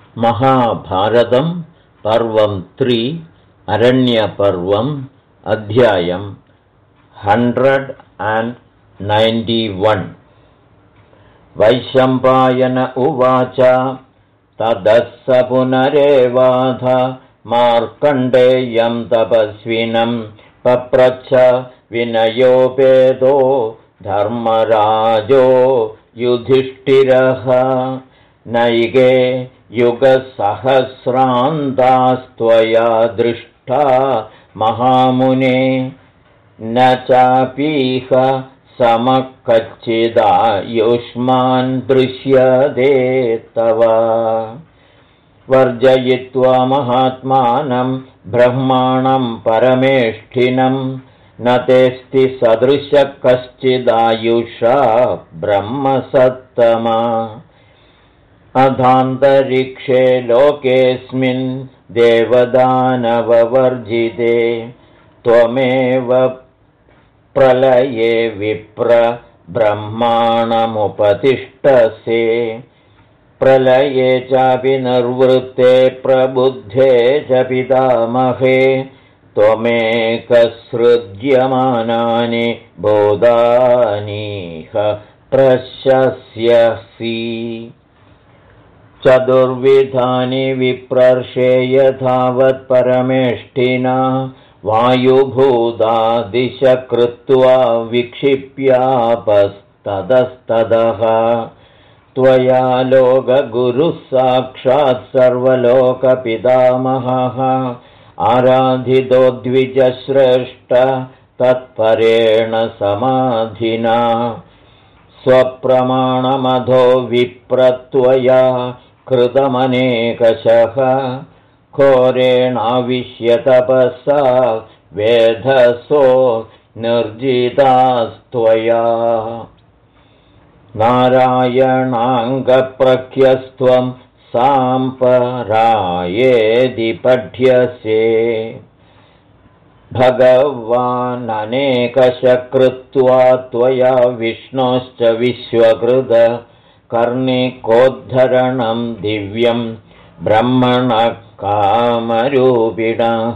महाभारतं पर्वं 3 अरण्यपर्वम् अध्यायं 191 वैशम्पायन उवाच ततः स पुनरेवाध मार्कण्डेयं तपस्विनं पप्रच्छ विनयोपेदो धर्मराजो युधिष्ठिरः नैके युगसहस्रान्तास्त्वया दृष्टा महामुने न चापीह समः कच्चिदायुष्मान् दृश्यते तव वर्जयित्वा महात्मानं ब्रह्माणं परमेष्ठिनं न तेऽस्ति सदृशः कश्चिदायुषा ब्रह्मसत्तमा अधान्तरिक्षे लोकेऽस्मिन् देवदानववर्जिते त्वमेव प्रलये विप्र ब्रह्माणमुपतिष्ठसे प्रलये चापि निर्वृत्ते प्रबुद्धे च पितामहे त्वमेकसृज्यमानानि भूतानीह प्रशस्यसि चतुर्विधानि विप्रर्षे यथावत् परमेष्ठिना वायुभूतादिश कृत्वा विक्षिप्यापस्ततस्ततः त्वया लोकगुरुः साक्षात् सर्वलोकपितामहः आराधितो द्विजश्रेष्ठ तत्परेण समाधिना स्वप्रमाणमधो विप्रत्वया कृतमनेकशः घोरेणाविश्य तपसा वेधसो निर्जितास्त्वया नारायणाङ्गप्रख्यस्त्वं साम्परायेदि पठ्यसे भगवाननेकशः कृत्वा त्वया विष्णोश्च विश्वकृत कर्णिकोद्धरणं दिव्यं ब्रह्मणः कामरूपिणः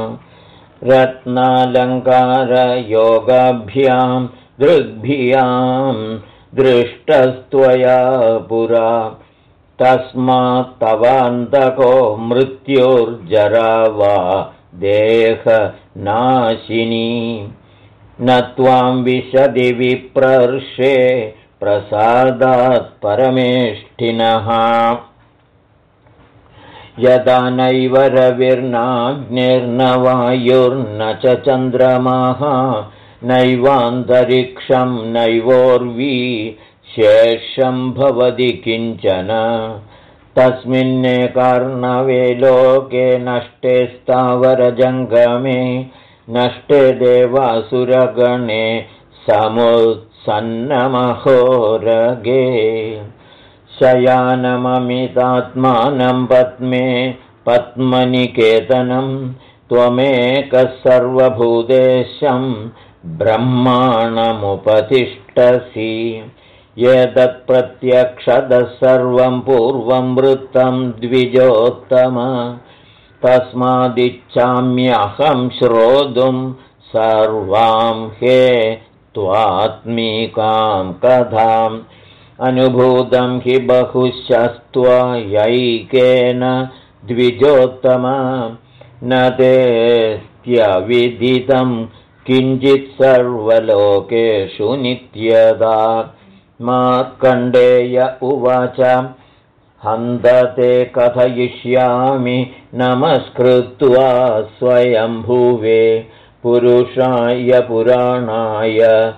रत्नालङ्कारयोगाभ्यां दृग्भ्यां दृष्टस्त्वया पुरा तस्मात् तवान्तको मृत्युर्जरा वा देहनाशिनी न त्वां विशदि विप्रर्षे प्रसादात् परमेष्ठिनः यदा नैव रविर्नाग्निर्न वायुर्न च चन्द्रमाः नैवान्तरिक्षं नैवोर्वी शेषं भवति किञ्चन तस्मिन्नेकार्णवे लोके नष्टे स्थावरजङ्गमे नष्टे देवासुरगणे समुत्सन्नमहोरगे शयानममितात्मानं पद्मे पद्मनिकेतनं त्वमेकः सर्वभूतेशं ब्रह्माणमुपतिष्ठसि एतत्प्रत्यक्षतः सर्वं पूर्वं वृत्तं द्विजोत्तम तस्मादिच्छाम्यहं श्रोतुं सर्वां हे त्वात्मिकां कथाम् अनुभूतं हि बहुशस्त्वयैकेन द्विजोत्तम न तेऽस्त्यविदितं किञ्चित् सर्वलोकेषु नित्यदा मार्कण्डेय उवाच हन्तते कथयिष्यामि नमस्कृत्वा स्वयंभुवे पुरुषाय पुराणाय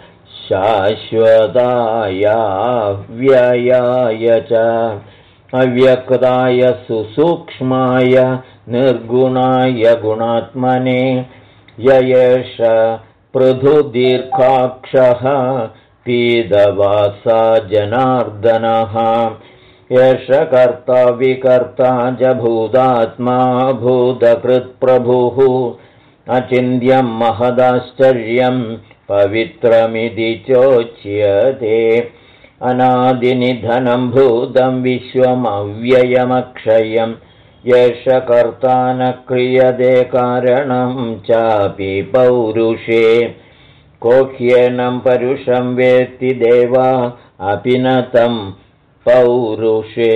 शाश्वताय व्ययाय च अव्यक्ताय सुसूक्ष्माय निर्गुणाय गुणात्मने य एष पृथुदीर्घाक्षः पीतवासा जनार्दनः एष कर्ता विकर्ता च भूतात्मा भूतकृत्प्रभुः अचिन्त्यं महदाश्चर्यं पवित्रमिति चोच्यते अनादिनिधनं भूतं विश्वमव्ययमक्षयं येष कर्ता न क्रियते कारणं चापि पौरुषे कोह्येनं परुषं वेत्ति देवा अपि न तं पौरुषे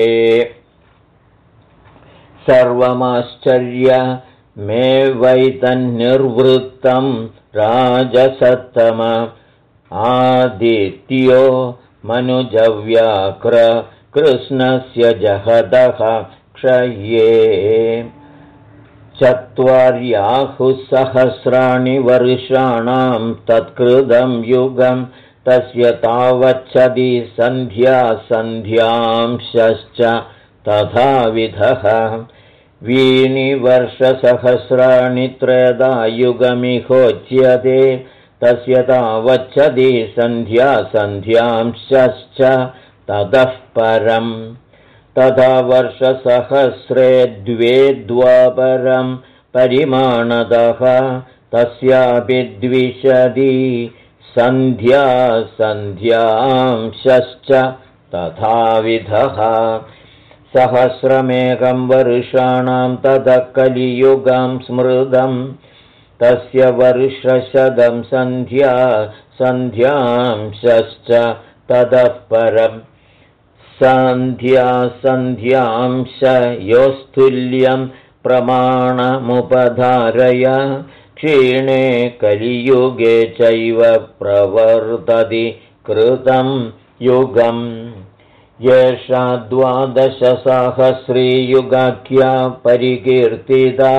सर्वमाश्चर्यमेवैतन्निर्वृत्तं राजसत्तम आदित्यो मनुजव्याघ्र कृष्णस्य जहदः क्षये चत्वार्याहुसहस्राणि वर्षाणां तत्कृतं युगं तस्य तावच्छदि सन्ध्या सन्ध्यांशश्च तथाविधः वीनि वर्षसहस्राणि त्रेधा युगमिहोच्यते तस्य तावच्छदि सन्ध्या सन्ध्यांशश्च ततः परम् तथा वर्षसहस्रे द्वे द्वापरं परिमाणतः तस्यापि द्विशदि सन्ध्या सन्ध्यांशश्च तथाविधः सहस्रमेकं वर्षाणां ततः कलियुगं स्मृतं तस्य वर्षशतं सन्ध्या सन्ध्यांशश्च ततः परम् सन्ध्या सन्ध्यांशयोस्तुल्यं प्रमाणमुपधारय क्षीणे कलियुगे चैव प्रवर्तति कृतं युगम् येषा द्वादशसाहस्रीयुगाख्या परिकीर्तिता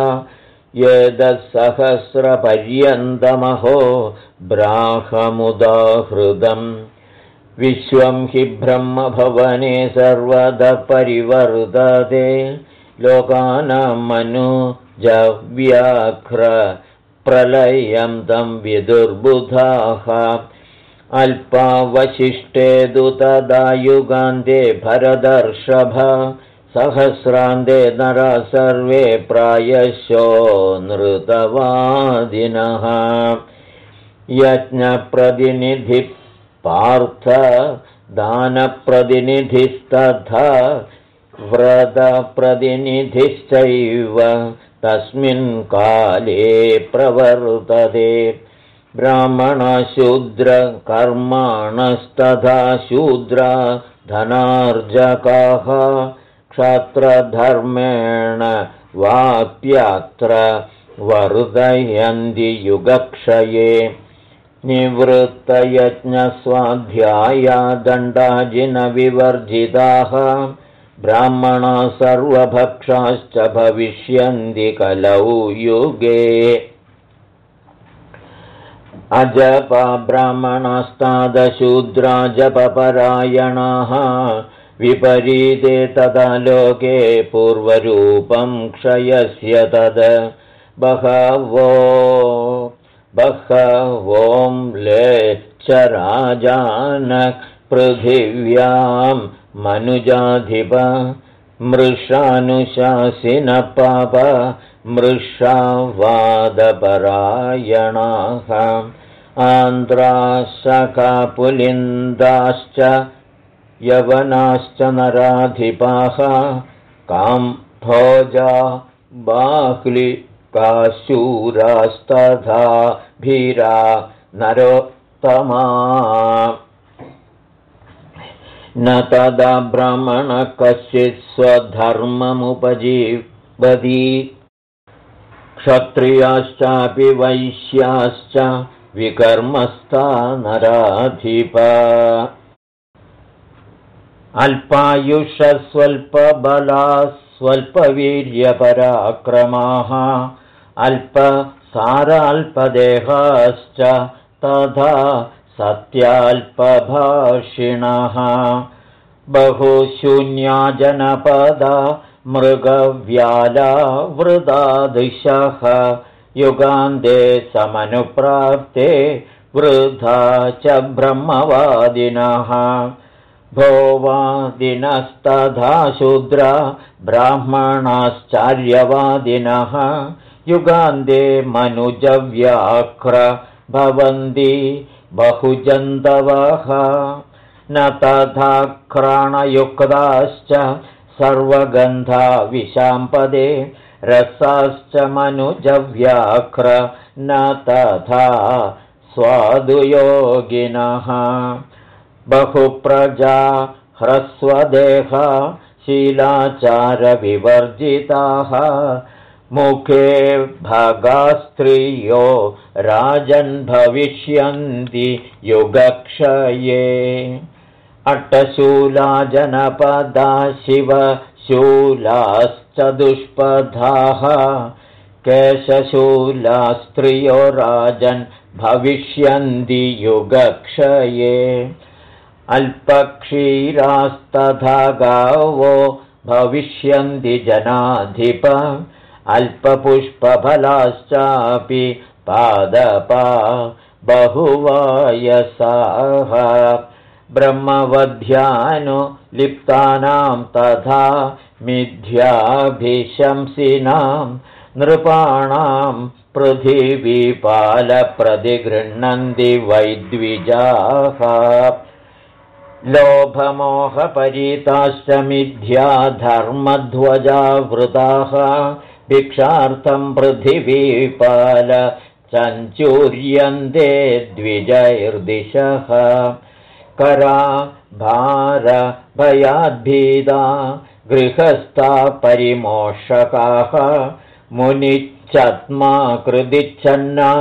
एतत्सहस्रपर्यन्तमहो ब्राह्ममुदाहृतम् विश्वं हि ब्रह्मभवने सर्वदा परिवर्तते लोकानां मनुजव्याघ्र प्रलयं तं विदुर्बुधाः अल्पावशिष्टे तु तदा युगान्ते भरतर्षभ सहस्रान्ते नरा सर्वे प्रायशो नृतवादिनः यज्ञप्रतिनिधि पार्थ दानप्रतिनिधिस्तथा व्रतप्रतिनिधिश्चैव तस्मिन् काले प्रवर्तते ब्राह्मणशूद्रकर्माणस्तथा शूद्रा धनार्जकाः क्षत्रधर्मेण वाप्यत्र वर्धयन्ति युगक्षये निवृत्तयज्ञस्वाध्याया दण्डाजिनविवर्जिताः ब्राह्मणा सर्वभक्षाश्च भविष्यन्ति कलौ युगे अजपा ब्राह्मणास्तादशूद्रा जपपरायणाः विपरीते तदा लोके पूर्वरूपं क्षयस्य तद बहवों लेच्छ राजानः पृथिव्यां मनुजाधिप मृषानुशासिनः पाप मृषावादपरायणाः आन्ध्राशकापुलिन्दाश्च यवनाश्च नराधिपाः काम्भोजा बाह्लिकाशूरास्तथा भीरा नरोत्तमा न तदा ब्राह्मणः कश्चित् स्वधर्ममुपजीवति क्षत्रियाश्चापि वैश्याश्च विकर्मस्था नराधिपा अल्पायुषः स्वल्पबलाः स्वल्पवीर्यपराक्रमाः अल्पसाराल्पदेहाश्च तथा सत्याल्पभाषिणः बहुशून्या जनपदा मृगव्याला वृदादिशः युगान्ते समनुप्राप्ते वृथा च ब्रह्मवादिनः भोवादिनस्तथा शूद्रा ब्राह्मणाश्चार्यवादिनः युगान्ते मनुजव्याघ्र भवन्ति बहुजन्तवः न तथा घ्राणयुक्ताश्च सर्वगन्धा विशाम्पदे रसाश्च मनुजव्याघ्र न तथा स्वादुयोगिनः बहुप्रजा ह्रस्वदेहा शीलाचारविवर्जिताः मुखे भगास्त्रियो राजन् भविष्यन्ति युगक्षये अट्टशूला जनपदा शिवशूलाश्च दुष्पदाः केशशूला स्त्रियो राजन् भविष्यन्ति युगक्षये अल्पक्षीरास्तथा गावो भविष्यन्ति जनाधिप अल्पपुष्पफलाश्चापि पादपा बहुवायसाः ब्रह्मवध्यानुलिप्तानां तथा मिथ्याभिशंसिनां नृपाणां पृथिवीपालप्रतिगृह्णन्ति वैद्विजाः लोभमोहपरीताश्च मिथ्या धर्मध्वजावृताः भिक्षार्थं पृथिवीपाल चञ्चूर्यन्ते द्विजैर्दिशः करा भार भयाद्भीता गृहस्था परिमोषकाः मुनिच्छत्मा कृदिच्छन्ना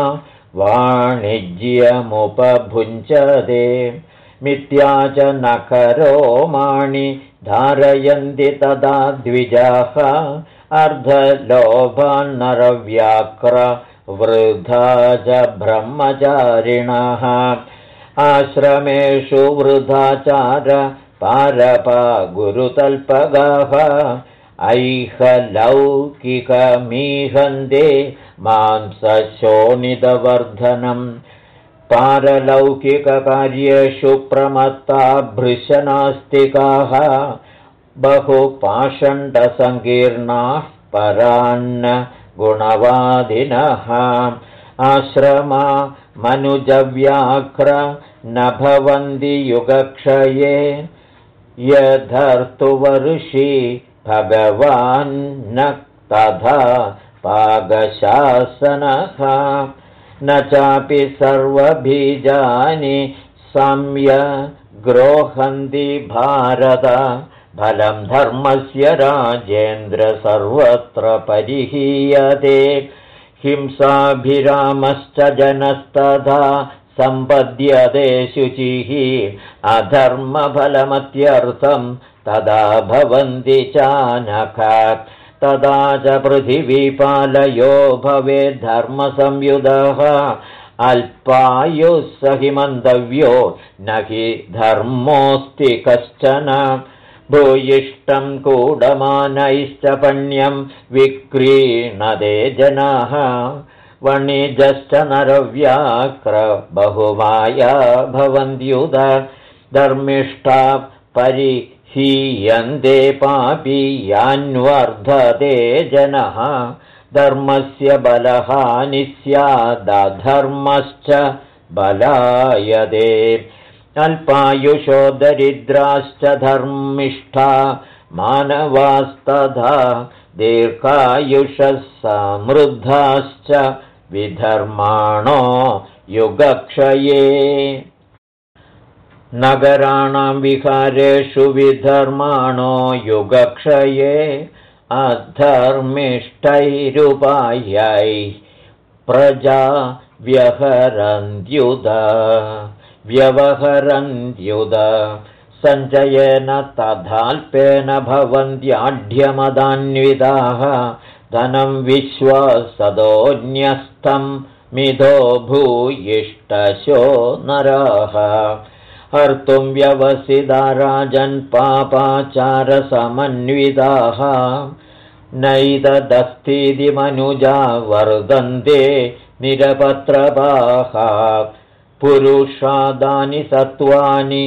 वाणिज्यमुपभुञ्जते मिथ्या च नखरोमाणि धारयन्ति तदा द्विजाः अर्धलोभान्नरव्याक्र वृथा च ब्रह्मचारिणः आश्रमेषु वृथाचार पारपा गुरुतल्पगाः ऐहलौकिकमीहन्ते मांसशोणितवर्धनम् पारलौकिककार्येषु प्रमत्ता भृशनास्तिकाः बहुपाषण्डसङ्कीर्णाः परान्न गुणवादिनः आश्रमा मनुजव्याघ्र न भवन्ति युगक्षये यथर्तुवर्षि भगवान् न तथा पाकशासनः न चापि सर्वबीजानि सम्यग्रोहन्ति भारत फलं धर्मस्य राजेन्द्र सर्वत्र परिहीयते हिंसाभिरामश्च जनस्तथा सम्पद्यते शुचिः अधर्मफलमत्यर्थं तदा भवन्ति चानघ तदा च पृथिवीपालयो भवेद्धर्मसंयुधः अल्पायुः स हि मन्तव्यो न हि धर्मोऽस्ति कश्चन भूयिष्ठं कूडमानैश्च पण्यं विक्रीणते जनाः वणिजश्च नरव्याक्र बहुमाया भवन्त्युत धर्मिष्ठा परिहीयन्ते पापीयान्वर्धते जनः धर्मस्य बलहानिः स्यादधर्मश्च बलायते अल्पायुषो दरिद्राश्च धर्मिष्ठा मानवास्तथा दीर्घायुषः समृद्धाश्च विधर्माणो युगक्षये नगराणां विहारेषु विधर्माणो युगक्षये अधर्मिष्ठैरुपायैः प्रजा व्यवहरन्त्युद सञ्चयेन तथाल्पेन भवन्त्याढ्यमदान्विताः धनं विश्वासदोऽन्यस्थं मिथो भूयिष्ठशो नराः हर्तुं व्यवसिता राजन् पापाचारसमन्विताः नैतदस्तीति मनुजा वर्धन्ते निरपत्रपाः पुरुषादानि सत्त्वानि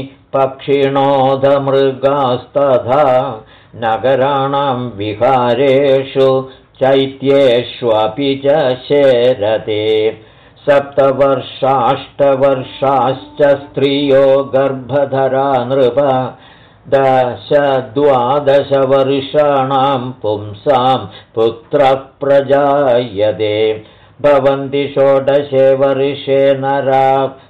पक्षिणोधमृगास्तथा नगराणां विहारेषु चैत्येष्वपि च शेरते 7 वर्षाश्च स्त्रियो गर्भधरा नृप 10-12 वर्षाणां पुंसां पुत्रः प्रजायते भवन्ति 16 वर्षे नरा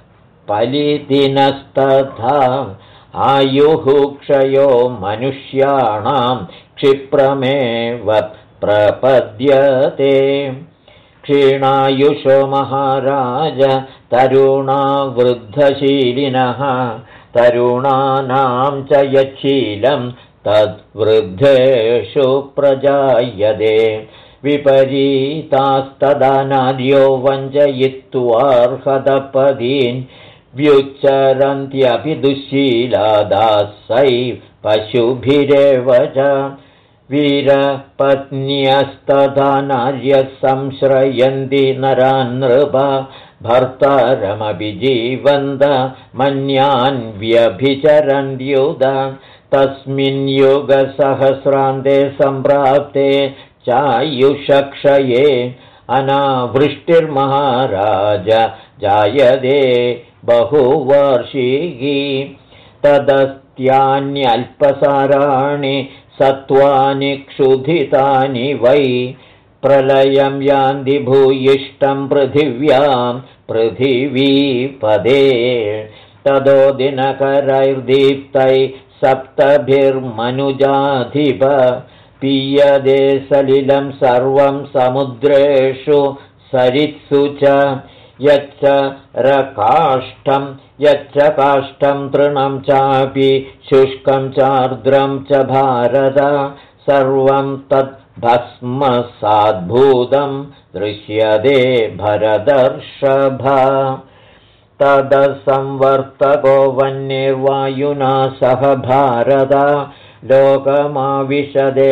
पलिदिनस्तथा आयुः क्षयो मनुष्याणां क्षिप्रमेव प्रपद्यते क्षीणायुषो महाराज तरुणा वृद्धशीलिनः तरुणानां च यच्छीलं तद्वृद्धेषु प्रजायते विपरीतास्तदानाद्यो वञ्चयित्वार्हतपदीन् व्युच्चरन्त्यपि दुःशीलादासै पशुभिरेव च वीरपत्न्यस्तथा नार्यः संश्रयन्ति नरान् नृप भर्तारमपि जीवन्त मन्यान् व्यभिचरन्त्युत तस्मिन् युगसहस्रान्ते सम्प्राप्ते चायुषक्षये अनावृष्टिर्महाराज जायते बहुवर्षिकी तदस्त्यान्यल्पसाराणि सत्त्वानि क्षुधितानि वै प्रलयं यान्ति भूयिष्ठं पृथिव्यां पृथिवीपदे तदो दिनकरैर्दीप्तै सप्तभिर्मनुजाधिप पीयते सलिलं सर्वं समुद्रेषु सरित्सु च यच्च रकाष्ठं यच्च काष्ठं तृणं चापि शुष्कं चार्द्रं च भारत सर्वं तद्भस्मसाद्भूतं दृश्यते भरतर्षभ तदसंवर्तको वह्निर्वायुना सह भारत लोकमाविशदे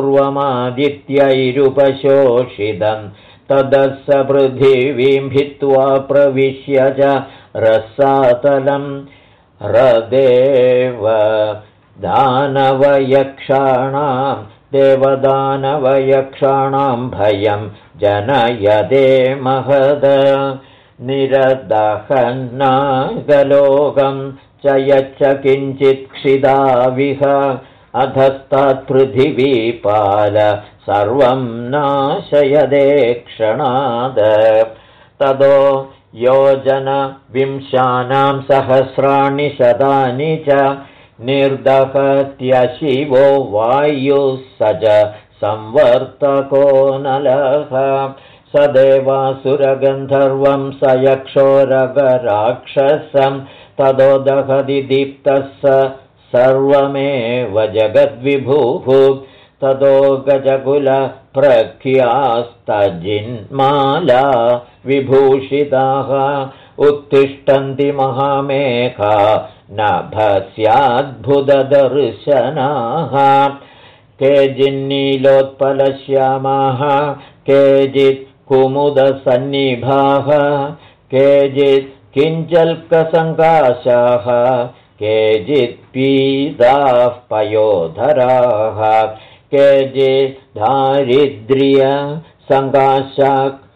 पूर्वमादित्यैरुपशोषितं तदस्स पृथिवीं भित्त्वा प्रविश्य च रसातलं रदेव दानवयक्षाणां देवदानवयक्षाणां भयं जनयते महद निरदहन्नागलोकं च यच्च किञ्चित् क्षिदाविह अधस्तात्पृथिवीपाल सर्वं नाशयदे क्षणाद तदो योजनविंशानां सहस्राणि शतानि च निर्दहत्यशिवो वायुः स च संवर्तको नलः स देवासुरगन्धर्वं स यक्षोरगराक्षसं तदो दहति दीप्तः स सर्वमेव जगद्विभुः तदो गजकुलप्रख्यास्तजिन्माला विभूषिताः उत्तिष्ठन्ति महामेघा नभस्याद्भुतदर्शनाः केचिन्नीलोत्पलश्यामाः केचित् कुमुदसन्निभाः केचित् किञ्चल्कसङ्काशाः केचित् पीताः पयोधराः केचित् दारिद्र्यसङ्काशा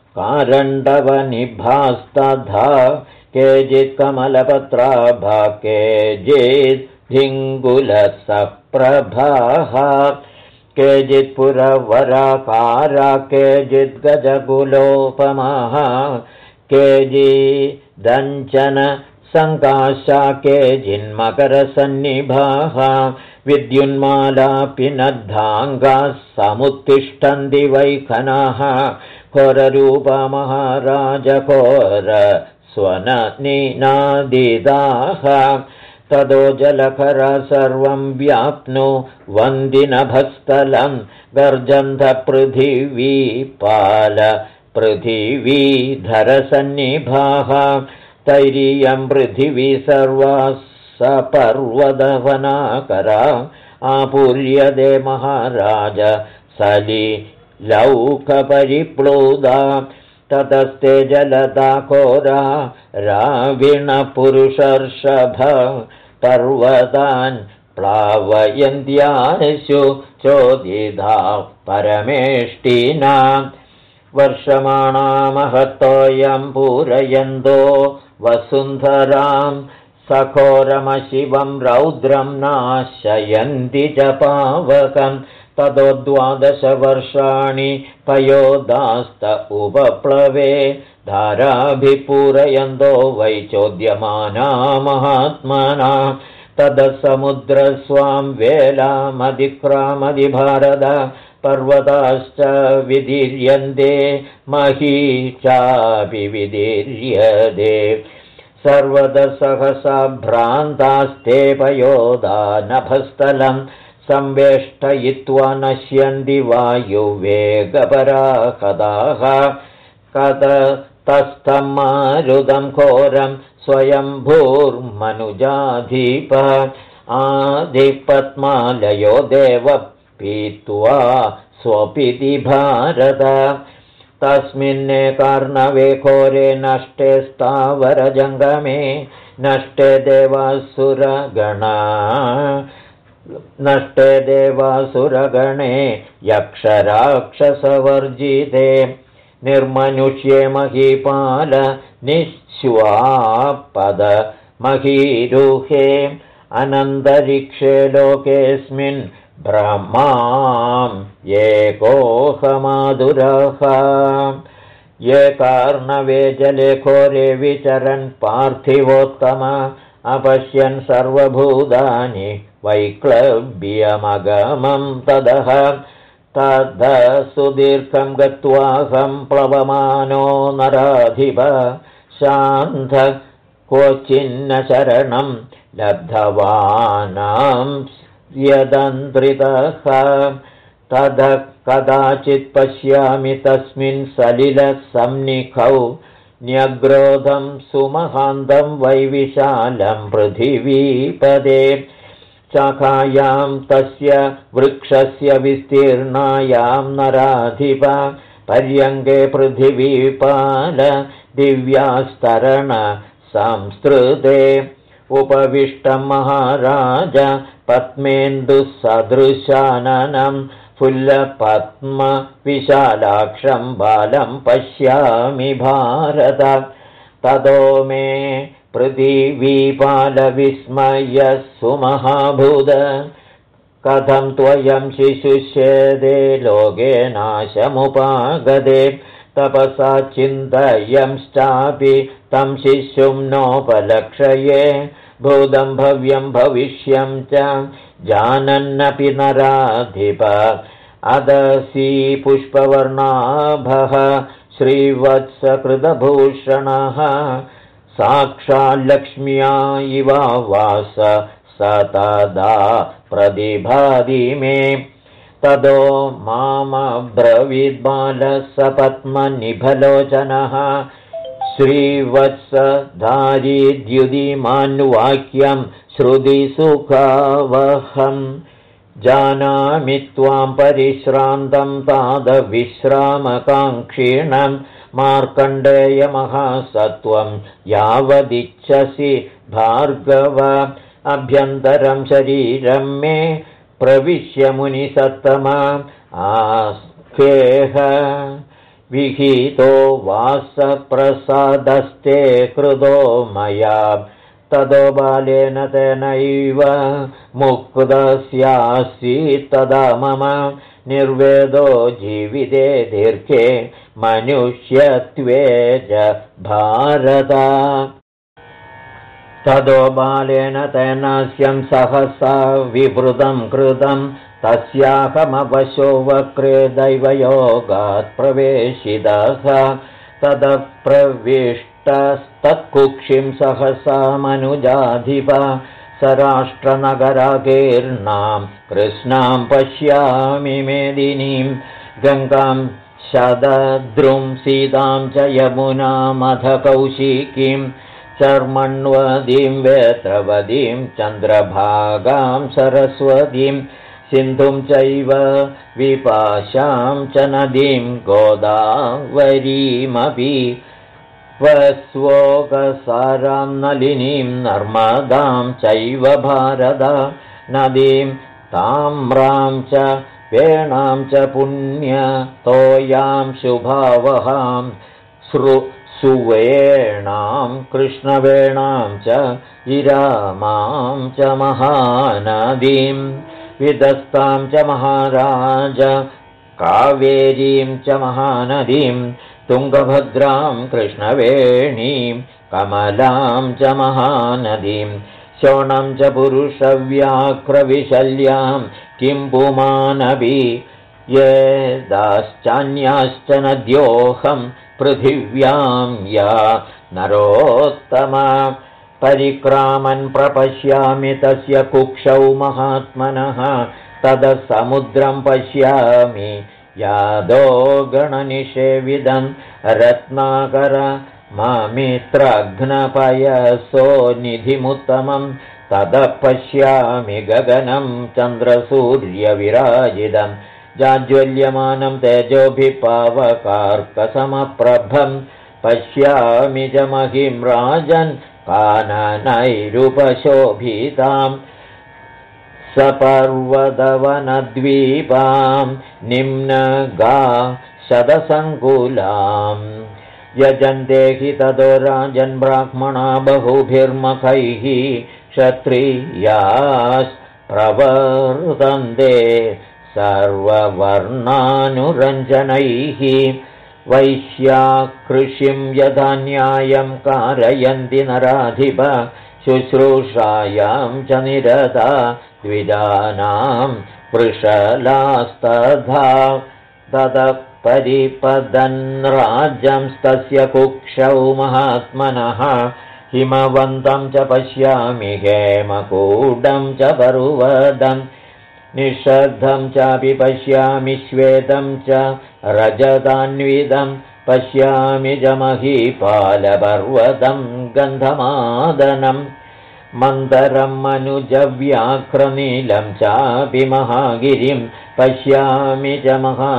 कारण्डवनिभास्तथा केचित् कमलपत्राभा केचित् धिङ्गुलसप्रभाः केचित् पुरवराकारा केचित् गजकुलोपमाः केचिदञ्चन सङ्काशा केचिन्मकरसन्निभाः विद्युन्मालापि नद्धाङ्गाः समुत्तिष्ठन्ति वैखनाः घोररूपमहाराजघोर स्वननिनादिदाः तदो जलखरा सर्वं व्याप्नु वन्दिनभस्थलं गर्जन्धपृथिवीपाल पृथिवीधरसन्निभाः तैरीयं पृथिवी सर्वा सपर्वतवनाकरा आपूर्यते महाराज सलिलौकपरिप्लुदा ततस्ते जलदा घोरा राविणपुरुषर्षभ पर्वतान् प्लावयन्त्याशु चोदिता परमेष्टिना वर्षमाणामहतोऽयं पूरयन्तो वसुन्धरां सघोरमशिवं रौद्रं नाशयन्ति च पावकं ततो 12 वर्षाणि पयोदास्त उपप्लवे धाराभिः पूरयन्तो वै चोद्यमाना महात्मना ततः समुद्रस्वां वेलामधिक्रामदि भारत पर्वताश्च विदीर्यन्ते मही चापि विदीर्यते सर्वतः सहसा भ्रान्तास्ते पयोदा नभस्थलं संवेष्टयित्वा नश्यन्ति वायुवेगपराहताः कतस्तस्थं मारुतं घोरं स्वयंभूर्मनुजाधीप आदिपद्मालयो देव पीत्वा स्वपिति भारत तस्मिन्ने कर्णवे घोरे नष्टे स्थावरजङ्गमे नष्टे देवासुरगणे यक्षराक्षसवर्जिते निर्मनुष्ये महीपाल निःश्वापद महीरुहे अनन्तरिक्षे लोकेऽस्मिन् ब्रह्मां एकोऽहमाधुरः ये कार्णवे जले घोरे विचरन् पार्थिवोत्तम अपश्यन् सर्वभूतानि वैक्लव्यमगमं तदः सुदीर्घं गत्वाहं प्लवमानो नराधिप शान्त क्वचिन्न शरणं लब्धवानां यदन्त्रितः ततः कदाचित् पश्यामि तस्मिन् सलिलसंनिखौ न्यग्रोधं सुमहान्तं वैविशालं पृथिवीपदे शाखायां तस्य वृक्षस्य विस्तीर्णायां नराधिप पर्यङ्गे पृथिवीपाल दिव्यास्तरण संस्तृते उपविष्टं महाराज पद्मेन्दुसदृशाननं फुल्लपद्मविशालाक्षं बालं पश्यामि भारत ततो मे पृथिवीपालविस्मयः सुमहाभूत कथं त्वयं शिशुष्यदे लोके नाशमुपागते तपसा चिन्तयंश्चापि तं शिशुं नोपलक्षये भूतं भव्यं भविष्यं च जानन्नपि नराधिप अदसी पुष्पवर्णाभः श्रीवत्सकृतभूषणः साक्षाल्लक्ष्म्या इव वास स तदा प्रतिभाति मे ततो मामब्रवीद्बालः सपद्मनिभलोचनः श्रीवत्सधारीद्युदिमान्वाक्यं श्रुतिसुखावहं जानामि त्वां परिश्रान्तं तादविश्रामकाङ्क्षीणं मार्कण्डेयमहासत्वं यावदिच्छसि भार्गव अभ्यन्तरं शरीरं मे प्रविश्य मुनिसत्तमा आस्खेह विहितो वासप्रसादस्ते कृतो मया ततो बालेन तेनैव मुक्तस्यासि तदा मम निर्वेदो जीविते दीर्घे मनुष्यत्वे च भारत ततो बालेन तेनास्यं सहसा विवृतं कृतं तस्याहमवशो वक्रे दैवयोगात् प्रवेशितः ततः प्रविष्टस्तत्कुक्षिं सहसा मनुजाधिप सराष्ट्रनगराकीर्णां कृष्णां पश्यामि मेदिनीं गङ्गां शतद्रुं सीतां च यमुनामथ कौशिकीं चर्मण्वदीं वेत्रवदीं चन्द्रभागां सरस्वतीं सिन्धुं चैव विपाशां च नदीं गोदावरीमपि वस्वोकसारां नलिनीं नर्मदां चैव भारत नदीं ताम्रां च वेणां च पुण्यतोयां शुभावहां सुवेणां कृष्णवेणां च इरामां च महानदीं विदस्तां च महाराज कावेरीं च महानदीं तुङ्गभद्रां कृष्णवेणीं कमलां च महानदीं शोणं च पुरुषव्याघ्रविशल्यां किं पुमानपि ये दाश्चान्याश्च नद्योऽहं पृथिव्यां या नरोत्तमा परिक्रामन् प्रपश्यामि तस्य कुक्षौ महात्मनः ततः समुद्रं पश्यामि यादो गणनिषेविदं रत्नाकर मामित्रघ्नपयसो निधिमुत्तमं ततः पश्यामि गगनं चन्द्रसूर्यविराजितं जाज्वल्यमानं तेजोभिपावकार्कसमप्रभं पश्यामि च महिं राजन् काननैरुपशोभितां सपर्वतवनद्वीपां निम्नगा शतसङ्कुलाम् यजन्ते हि ततो राजन् ब्राह्मणा बहुभिर्मखैः क्षत्रियास्प्रवर्तन्ते सर्ववर्णानुरञ्जनैः वैश्या कृषिं यथा न्यायं कारयन्ति नराधिप शुश्रूषायां च निरता द्विजानां वृषलास्तथा ततः परिपदन् राज्यंस्तस्य कुक्षौ महात्मनः हिमवन्तं च पश्यामि हेमकूटं च पर्वतं निषद्धं चापि पश्यामि श्वेतं च रजतान्वितं पश्यामि च महीपालपर्वतं गन्धमादनं मन्दरं मनुजव्याघ्रनीलं चापि महागिरिं पश्यामि च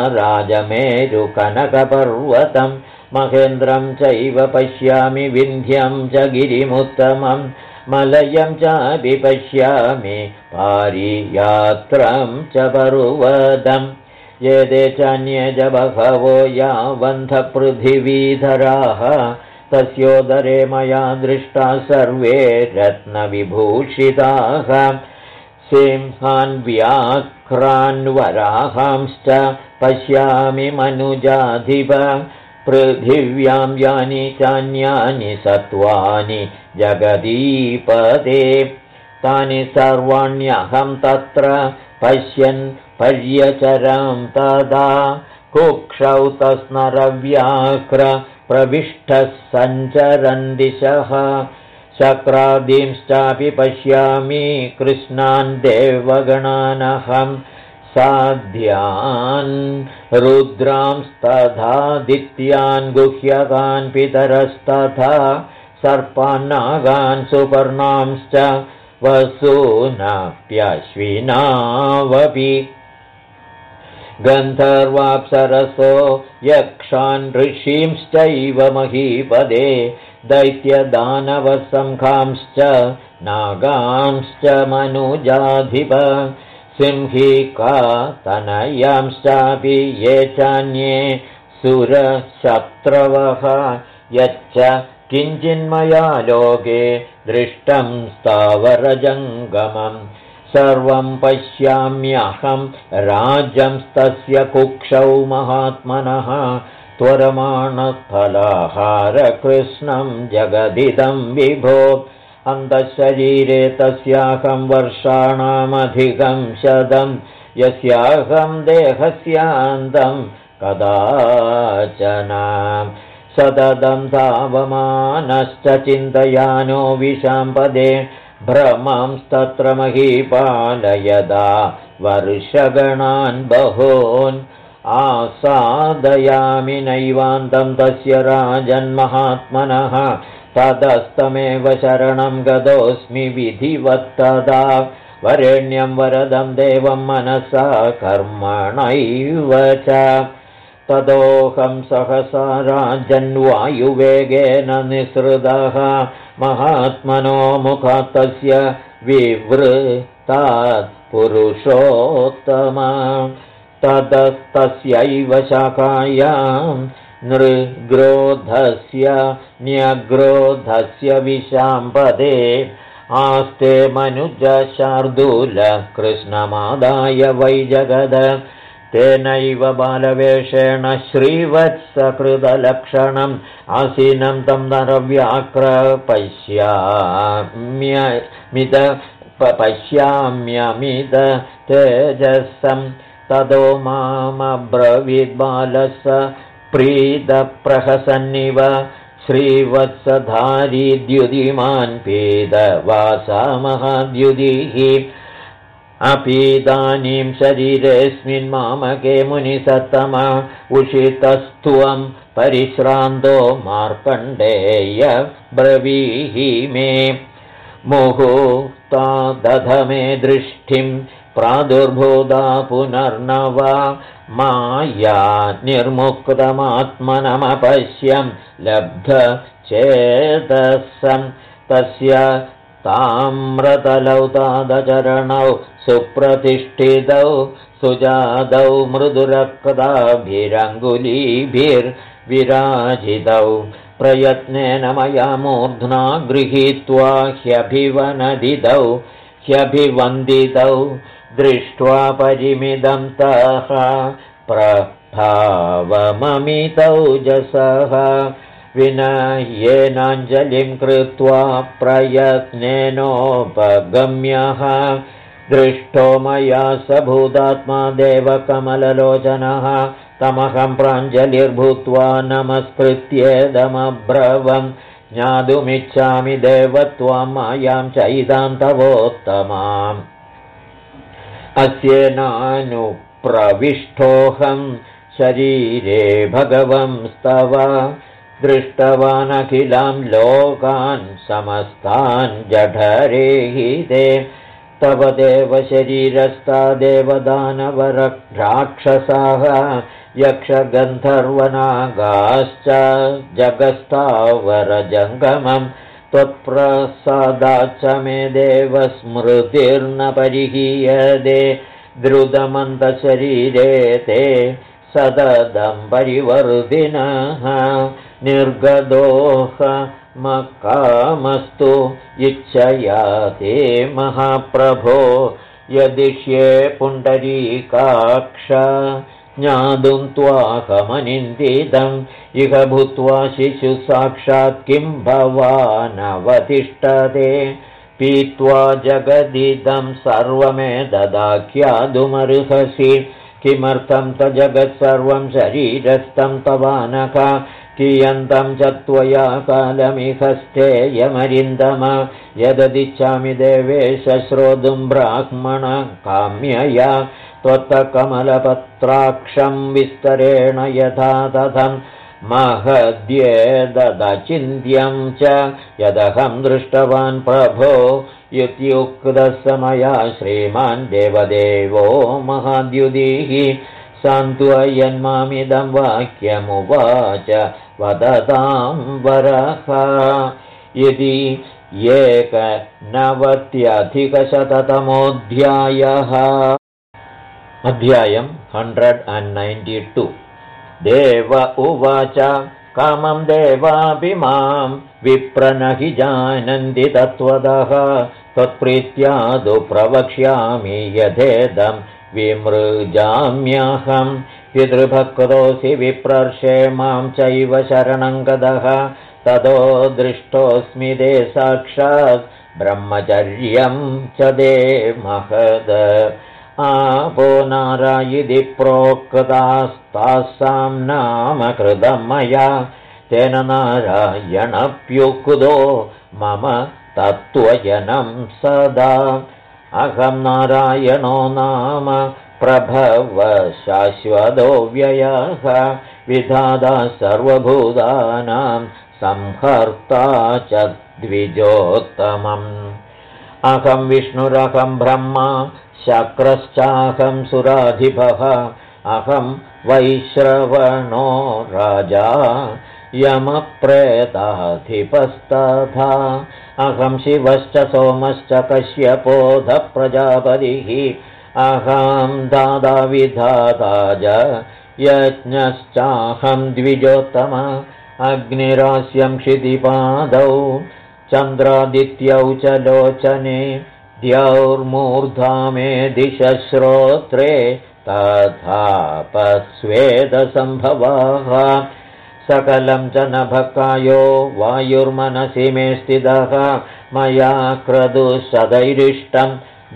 महाराजमेरुकनकपर्वतं महेन्द्रं चैव पश्यामि विन्ध्यं च गिरिमुत्तमं मलयं चापि पश्यामि पारियात्रं च पर्वतं एते चान्ये च बहवो यावन्धपृथिवीधराः तस्योदरे मया दृष्टा सर्वे रत्नविभूषिताः सिंहान् व्याघ्रान् वराहांश्च पश्यामि मनुजाधिप पृथिव्यां यानि चान्यानि सत्त्वानि जगदीपदे तानि सर्वाण्यहं तत्र पश्यन् पर्यचरां तदा कुक्षौ तस्नरव्याघ्र प्रविष्टः सञ्चरन् दिशः शक्रादींश्चापि पश्यामि कृष्णान् देवगणानहं साध्यान् रुद्रांस्तथादित्यान् गुह्यकान् पितरस्तथा सर्पान् नागान् सुपर्णांश्च वसूनाप्यश्विनावपि गन्धर्वाप्सरसो यक्षान् ऋषींश्चैव महीपदे दैत्यदानवसङ्घांश्च नागांश्च मनुजाधिप सिंहिका तनयांश्चापि ये चान्ये सुरशत्रवः यच्च किञ्चिन्मया लोके दृष्टं स्थावरजङ्गमम् सर्वं पश्याम्यहं राज्यंस्तस्य कुक्षौ महात्मनः त्वरमाणफलाहारकृष्णं जगदिदं विभो अन्तःशरीरे तस्याहं वर्षाणामधिकं शतं यस्याहं देहस्यान्तं कदाचन सततं धावमानश्च चिन्तयानो विशाम्पदे भ्रमंस्तत्र महीपालयदा वर्षगणान् बहून् आसादयामि नैवान्तं तस्य राजन्महात्मनः ततस्तमेव शरणं गतोऽस्मि विधिवत्तदा वरेण्यं वरदं देवं मनसा कर्मणैव च तदोऽहं सहसा राजन्वायुवेगेन निःसृतः महात्मनो मुखात् तस्य विवृतात् पुरुषोत्तम ततस्तस्यैव शाखायां नृग्रोधस्य न्यग्रोधस्य विशाम्पदे आस्ते मनुज शार्दूल कृष्णमादाय वै जगद तेनैव बालवेषेण श्रीवत्सकृतलक्षणम् आसीनं तं नरव्याक्र पश्याम्यमिद तेजसं ततो मामब्रवीद्बालः प्रीतप्रहसन्निव श्रीवत्सधारी द्युतिमान् पीतवासा महाद्युतिः अपीदानीं शरीरेऽस्मिन् मामके मुनिसत्तमा उषितस्त्वं परिश्रान्तो मार्कण्डेय ब्रवीहि मे मुहूर्ता दधमे दृष्टिं प्रादुर्भूता पुनर्नवा माया निर्मुक्तमात्मनमपश्यं लब्धचेतसं तस्य ताम्रतलौ तादचरणौ सुप्रतिष्ठितौ सुजातौ मृदुरक्ताभिरङ्गुलीभिर्विराजितौ प्रयत्नेन मया मूर्ध्ना गृहीत्वा ह्यभिवन्दितौ दृष्ट्वा परिमिदं तः प्रभावममितौ जसः विनयेनाञ्जलिं कृत्वा प्रयत्नेनोपगम्यः दृष्टो मया स भूतात्मा देवकमललोचनः तमहं प्राञ्जलिर्भूत्वा नमस्कृत्येदमब्रवं ज्ञातुमिच्छामि देवत्वां मायां चैदां तवोत्तमाम् अस्येनानुप्रविष्टोऽहं शरीरे भगवंस्तव दृष्टवानखिलां लोकान् समस्तान् जठरे हि ते तव देव शरीरस्था देवदानवरराक्षसाः यक्षगन्धर्वनागाश्च जगस्तावरजङ्गमं त्वत्प्रसादाच्च मे देव स्मृतिर्न परिहीयते द्रुतमन्तशरीरे ते सततं परिवर्धिनः निर्गदोऽहमकामस्तु इच्छया ते महाप्रभो यदिष्ये पुण्डरीकाक्ष ज्ञातुं त्वाहमनिन्दितम् इह भूत्वा शिशुसाक्षात् किं भवानवतिष्ठते पीत्वा जगदिदं सर्वमेतदाख्यातुमर्हसि किमर्थं स जगत्सर्वं शरीरस्थं तवानक कियन्तं च त्वया कालमिहस्तेयमरिन्दम यददिच्छामि देवेश श्रोतुं ब्राह्मण काम्यया त्वत्कमलपत्राक्षं विस्तरेण यथा तथं महद्येदचिन्त्यं च यदहं दृष्टवान् प्रभो इत्युक्तः मया श्रीमान् देवदेवो महाद्युतिः सान्त्वयन्मामिदं वाक्यमुवाच वदतां वरः इति 190 अध्यायम् 192 देव उवाच कामं देवापि मां विप्रनहि जानन्ति तत्त्वतः त्वत्प्रीत्यादु प्रवक्ष्यामि यथेदं विमृजाम्यहं पितृभक्तोऽसि विप्रर्षे मां चैव शरणं गतः ततो दृष्टोऽस्मि ते साक्षात् ब्रह्मचर्यं च ते महद आपो नारायिति प्रोक्तास्तासां नाम कृतं मया तेन नारायणप्युक्तो मम तत्त्वजनं सदा अहं नारायणो नाम प्रभव शाश्वतो व्ययः विधाता सर्वभूतानां संहर्ता च द्विजोत्तमम् अहं विष्णुरहं ब्रह्मा शक्रश्चाहं सुराधिपः अहं वैश्रवणो राजा यमप्रेताधिपस्तथा अहं शिवश्च सोमश्च कश्यपोऽध प्रजापतिः अहं दादा विधाता च यज्ञश्चाहं द्विजोत्तम अग्निरास्यं क्षितिपादौ चन्द्रादित्यौ च लोचने द्यौर्मूर्धा मे दिशश्रोत्रे तथापस्वेदसम्भवाः सकलं च नभकायो वायुर्मनसि मे स्थितः मया क्रतुशदैरिष्टं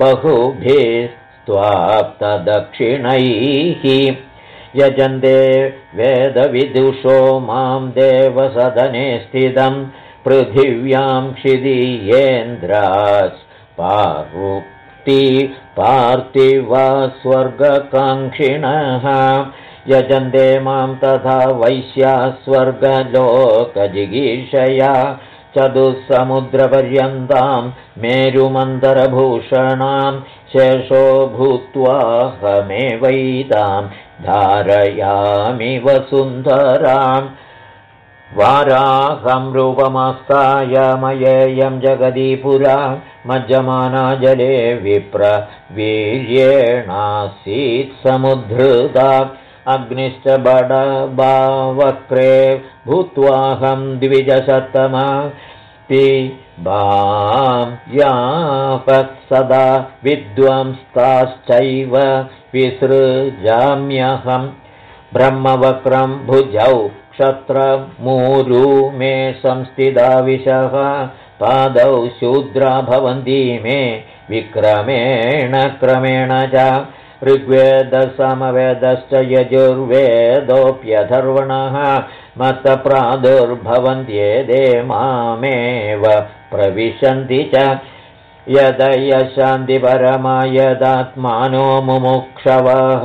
बहुभिस्त्वाप्तदक्षिणैः यजन्ते वेदविदुषो मां देवसदने स्थितं पृथिव्यां क्षितीयेन्द्रास् पार्थिवा स्वर्गकाङ्क्षिणः यजन्ते मां तथा वैश्या स्वर्गलोकजिगीषया चतुस्समुद्रपर्यन्तां मेरुमन्तरभूषणां शेषो भूत्वाहमेवैतां धारयामि वसुन्धराम् वाराहं रूपमस्ताय मयेयं जगदी पुरा मज्जमाना जले विप्रवीर्येणासीत् समुद्धृता अग्निश्च बडबावक्रे भूत्वाहं द्विजसत्तमा पिबां यापत् सदा विद्वांस्ताश्चैव विसृजाम्यहं ब्रह्मवक्रं भुजौ क्षत्रमूरू मे संस्थिता विशः पादौ शूद्रा भवन्ति मे विक्रमेण क्रमेण च ऋग्वेदसमवेदश्च यजुर्वेदोऽप्यथर्वणः मत्प्रादुर्भवन्त्येते मामेव प्रविशन्ति च यदयशान्तिपरमा यदात्मानो मुमुक्षवः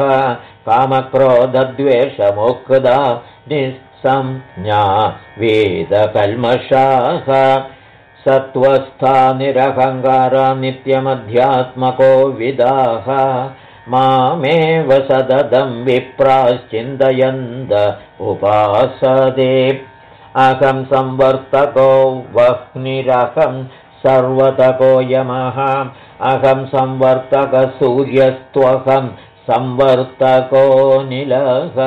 कामक्रोधद्वेषमुक्ता निःसंज्ञा वेदकल्मषाः सत्त्वस्था निरहङ्कारा नित्यमध्यात्मको विदाः मामेव सततं विप्राश्चिन्तयन्त उपासते अहं संवर्तको वह्निरहं सर्वतको यमः अहं संवर्तकः सूर्यस्त्वहं संवर्तको निलः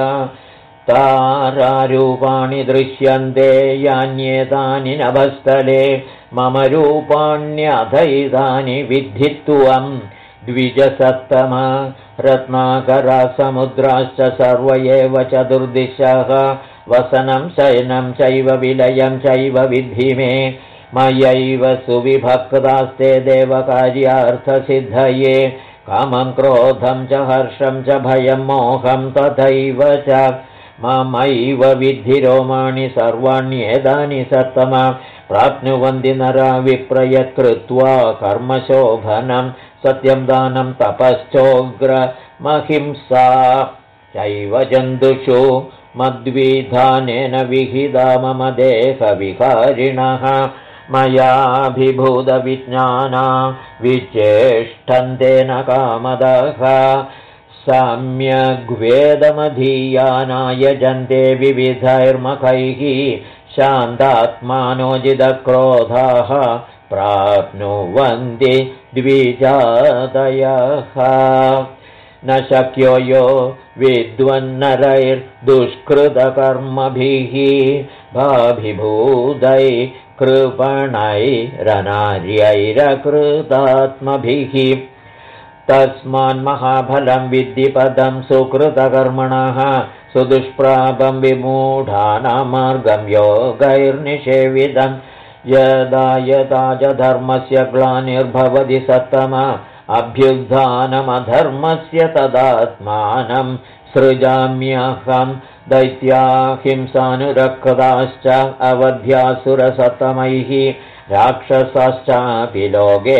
तारारूपाणि दृश्यन्ते यान्येतानि नभस्थले मम रूपाण्यथैतानि विद्धि त्वं द्विजसत्तम रत्नाकरा समुद्राश्च सर्व एव चतुर्दिशः वसनं शयनं चैव विलयं चैव विद्धि मे मयैव सुविभक्तास्ते देवकार्यार्थसिद्धये कामं क्रोधं च हर्षं च भयं मोहं तथैव च ममैव विद्धि रोमाणि सर्वाण्येतानि सत्तम प्राप्नुवन्ति नरा विप्रयत्कृत्वा कर्मशोभनं सत्यं दानं तपश्चोग्रमहिंसा चैव जन्तुषु मद्विधानेन विहिता मम देहविकारिणः मयाभिभूतविज्ञाना विचेष्टन्तेन कामदः सम्यग्वेदमधीयाना यजन्ते विविधैर्मखैः शान्तात्मानोजितक्रोधाः प्राप्नुवन्ति द्विजातयः न शक्यो यो विद्वन्नरैर्दुष्कृतकर्मभिः भाभिभूतैः कृपणैरनार्यैरकृतात्मभिः तस्मान्महाफलं विद्धिपदं सुकृतकर्मणः सुदुष्प्रापं विमूढानां मार्गं योगैर्निषेविदं यदा यदा च धर्मस्य ग्लानिर्भवति सत्तम अभ्युत्थानमधर्मस्य तदात्मानं सृजाम्यहं दैत्याहिंसानुरक्ताश्च अवध्यासुरसत्तमैः राक्षसाश्चापि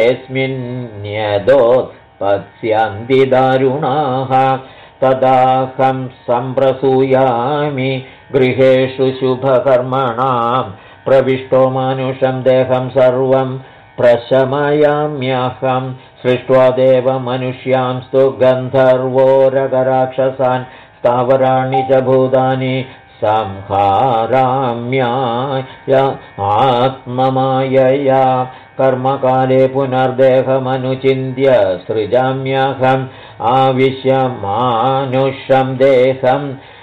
लोकेऽस्मिन्यदोत्पत्स्यन्ति दारुणाः तदाहं सम्प्रसूयामि गृहेषु शुभकर्मणां प्रविष्टो मानुषं देहं सर्वं प्रशमयाम्यहं सृष्ट्वा देवमनुष्यांस्तु गन्धर्वोरगराक्षसान् स्थावराणि च भूतानि संहाराम्याय आत्ममायया कर्मकाले पुनर्देहमनुचिन्त्य सृजाम्यहम् आविश्यमानुषं देहं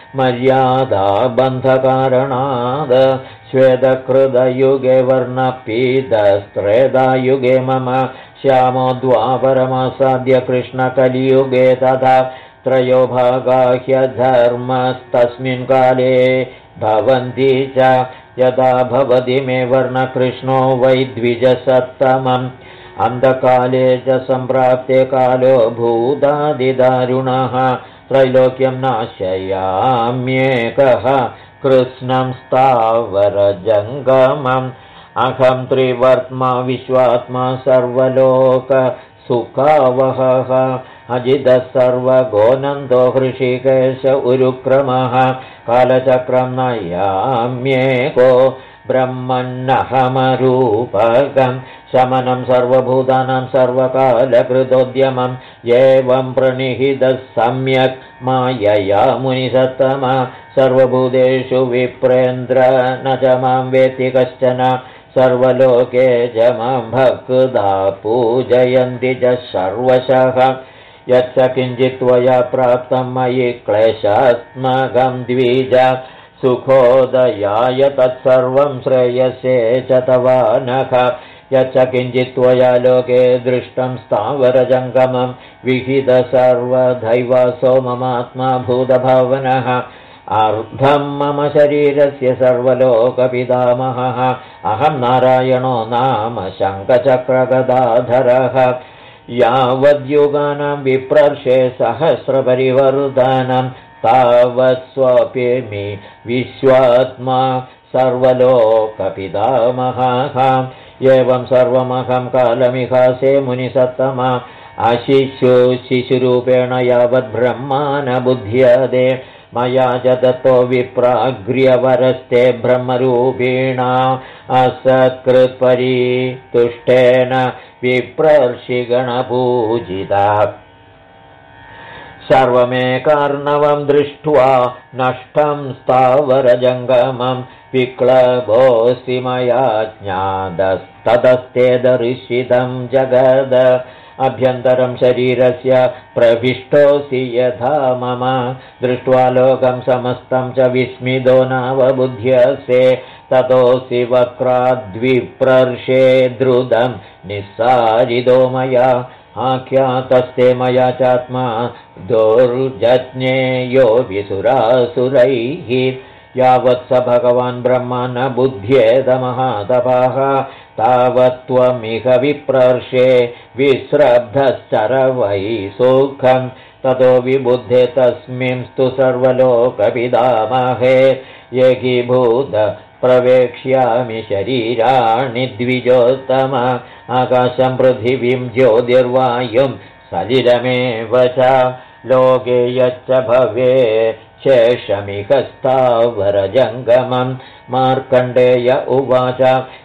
मर्यादाबन्धकारणाद् श्वेतकृतयुगे वर्णपीतस्त्रेधायुगे मम श्यामो द्वापरमासाद्य कृष्णकलियुगे तथा त्रयो भागा ह्यधर्मस्तस्मिन् काले भवन्ति च यदा भवति मे वर्णकृष्णो वै द्विजसत्तमम् अन्धकाले च सम्प्राप्ते कालो भूतादिदारुणः त्रैलोक्यं नाशयाम्येकः कृष्णं स्थावरजङ्गमम् अहं त्रिवर्त्मा विश्वात्मा सर्वलोकसुखावहः अजितः सर्वगोनन्दो हृषिकेश उरुक्रमः कालचक्रं नयाम्येको ब्रह्मन्नहमरूपकं शमनं सर्वभूतानां सर्वकालकृतोद्यमम् एवं प्रणिहितः सम्यक् मायया मुनिसत्तमा सर्वभूतेषु विप्रेन्द्र न च मां वेत्ति कश्चन सर्वलोके च मां भक्ता पूजयन्ति च सर्वशः यच्च किञ्चित् त्वया प्राप्तं मयि क्लेशात्मकं द्विज सुखोदयाय तत्सर्वं श्रेयसे च तवानघ यच्च किञ्चित् त्वया लोके दृष्टं स्थावरजङ्गमं विहित सर्वदैवासो ममात्मा भूतभावनः अर्धं मम शरीरस्य सर्वलोकपितामहः अहं नारायणो नाम शङ्खचक्रगदाधरः यावद्युगानां विप्रर्षे सहस्रपरिवर्तनं तावत्स्वप्येमि विश्वात्मा सर्वलोकपितामहः एवं सर्वमहं कालमिहासे मुनिसत्तमा शिशुरूपेण यावद्ब्रह्मा न बुध्यते मया च दत्तो विप्राग्र्यवरस्ते ब्रह्मरूपिणा असत्कृत्परितुष्टेन विप्रर्षिगणपूजिता सर्वमेकार्णवं दृष्ट्वा नष्टं स्थावरजङ्गमं विक्लबोऽसि मया ज्ञातस्ततस्ते दर्शितं जगद अभ्यन्तरं शरीरस्य प्रविष्टोऽसि यथा मम दृष्ट्वा लोकं समस्तं च विस्मितो नावबुध्यसे ततोऽसि वक्राद्विप्रर्षे द्रुतं निस्सारितो मया आख्यातस्ते मया चात्मा दुर्जज्ञेयो विसुरासुरैः यावत् स भगवान् ब्रह्मा न बुध्येदमहातपः तावत्त्वमिह विप्रर्षे विस्रब्धश्चर वै सुखं ततो विबुद्धे तस्मिंस्तु सर्वलोकपितामहे एकीभूत प्रवेक्ष्यामि शरीराणि द्विजोत्तम आकाशं पृथिवीं ज्योतिर्वायुं सलिलमेव च लोके यच्च भवे शेषमिह स्थावरजङ्गमं मार्कण्डेय उवाच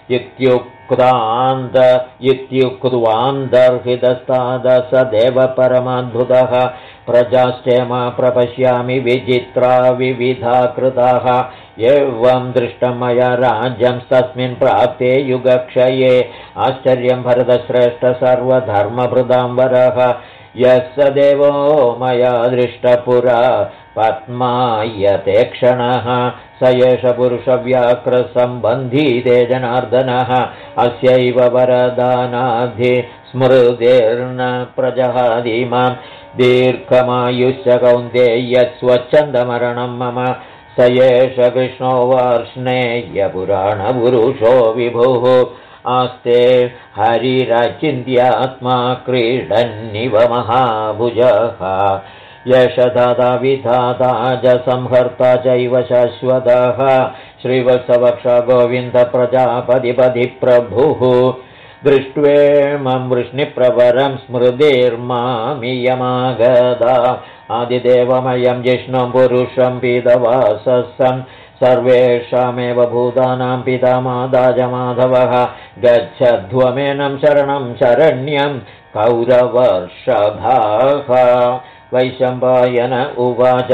इत्युक्त्वान्दर्हितस्ताद स देव परमाद्भुतः प्रजाश्चेमा प्रपश्यामि विचित्रा विविधा कृताः एवं दृष्टं मया राज्यं तस्मिन् प्राप्ते युगक्षये आश्चर्यं भरतश्रेष्ठ सर्वधर्मभृताम्बरः यः स देवो मया दृष्टपुरा पद्मायते क्षणः स एष पुरुषव्याघ्रसम्बन्धी ते जनार्दनः अस्यैव वरदानाद्धि स्मृतिर्न प्रजहादिमां दीर्घमायुश्च कौन्तेय स्वच्छन्दमरणं मम स एष कृष्णो वार्ष्णेयपुराणपुरुषो विभुः आस्ते हरिरचिन्त्यात्मा क्रीडन्निव महाभुजः यश दाता विधाता च संहर्ता चैव शाश्वतः श्रीवत्सवक्ष गोविन्द प्रजापतिपति प्रभुः दृष्ट्वेमं वृष्णिप्रवरं स्मृतिर्मामियमागदा आदिदेवमयं जिष्णुं पुरुषं पीतवाससं सर्वेषामेव भूतानां पितामादाजमाधवः गच्छध्वमेनं शरणं शरण्यं कौरवर्षभाः वैशम्पायन उवाच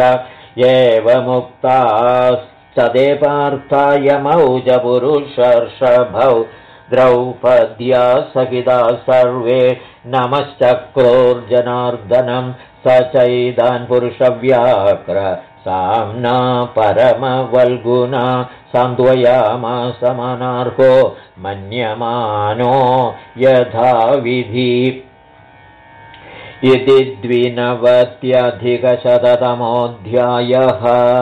एवमुक्तास्तदे पार्थाय मौ च पुरुषर्षभौ द्रौपद्या सहिता सर्वे नमश्चक्रोर्जनार्दनं स चैदान् पुरुषव्याघ्र साम्ना परमवल्गुना सान्त्वयामासमनार्हो मन्यमानो यथाविधि। इति 92अधिकशततमोऽध्यायः।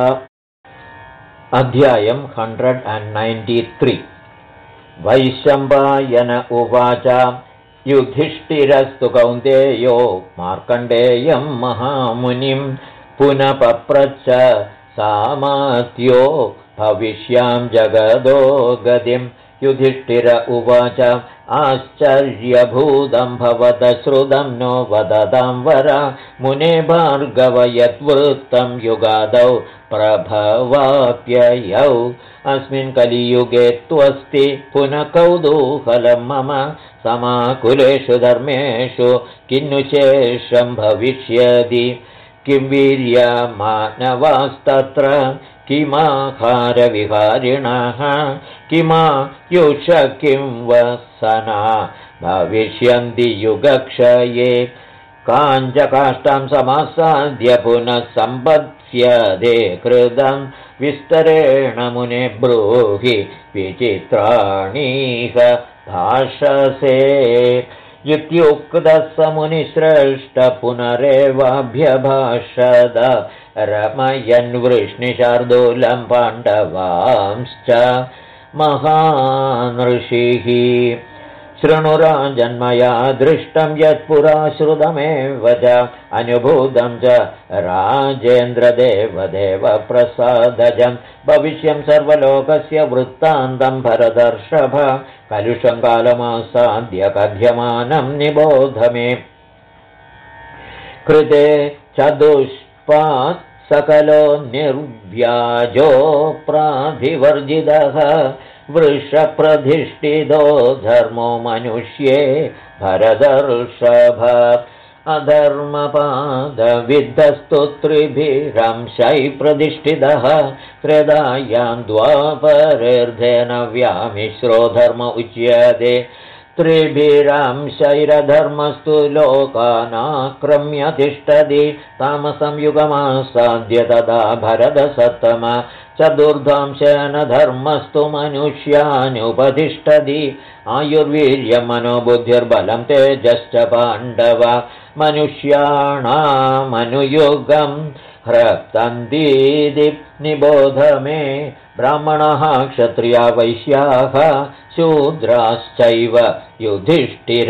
अध्यायं 193। वैशम्पायन उवाच युधिष्ठिरस्तु कौन्तेयो मार्कण्डेयं महामुनिं पुनः पप्रच्छ सामात्यो भविष्यां जगदो गतिं। युधिष्ठिर उवाच आश्चर्यभूतं भवत श्रुतं नो वदतां वर मुने भार्गव यद्वृत्तं युगादौ प्रभवाप्ययौ अस्मिन् कलियुगे त्वस्ति पुनः कौतूहलं मम समाकुलेषु धर्मेषु किन्नु शेषं भविष्यति किं वीर्यमानवास्तत्र किमाहारविहारिणः किमायुष किं वसना भविष्यन्ति युगक्षये काञ्चकाष्ठां समासाद्य पुनः सम्पत्स्यते कृतं विस्तरेण मुने ब्रूहि विचित्राणीह भाषसे इत्युक्तः स मुनिश्रेष्ठ पुनरेवाभ्यभाषद रमयन् वृष्णिशार्दूलं पाण्डवांश्च महान् ऋषिः शृणुराजन्मया दृष्टं यत्पुरा श्रुतमेव च अनुभूतं च राजेन्द्रदेवदेव प्रसादजं भविष्यं सर्वलोकस्य वृत्तान्तं भरतर्षभ कलुषं कालमासाद्य कथ्यमानं निबोध मे कृते चतुष्पात् सकलो निर्व्याजो प्राधिवर्जितः वृषप्रधिष्ठितो धर्मो मनुष्ये भरतर्षभ अधर्मपादविद्धस्तु त्रिभिरंशै प्रतिष्ठितः त्रेधायां द्वापरेर्धेन व्यामिश्रो धर्म उच्यते त्रिभिरंशैरधर्मस्तु लोकानाक्रम्य तिष्ठति तामसं युगमासाद्य तदा भरतसत्तम चतुर्धांशेन धर्मस्तु मनुष्यानुपतिष्ठति आयुर्वीर्यं मनोबुद्धिर्बलं तेजश्च पाण्डव मनुष्याणामनुयुगं ह्रक्तन्तीति निबोध मे ब्राह्मणाः क्षत्रिया वैश्याः शूद्राश्चैव युधिष्ठिर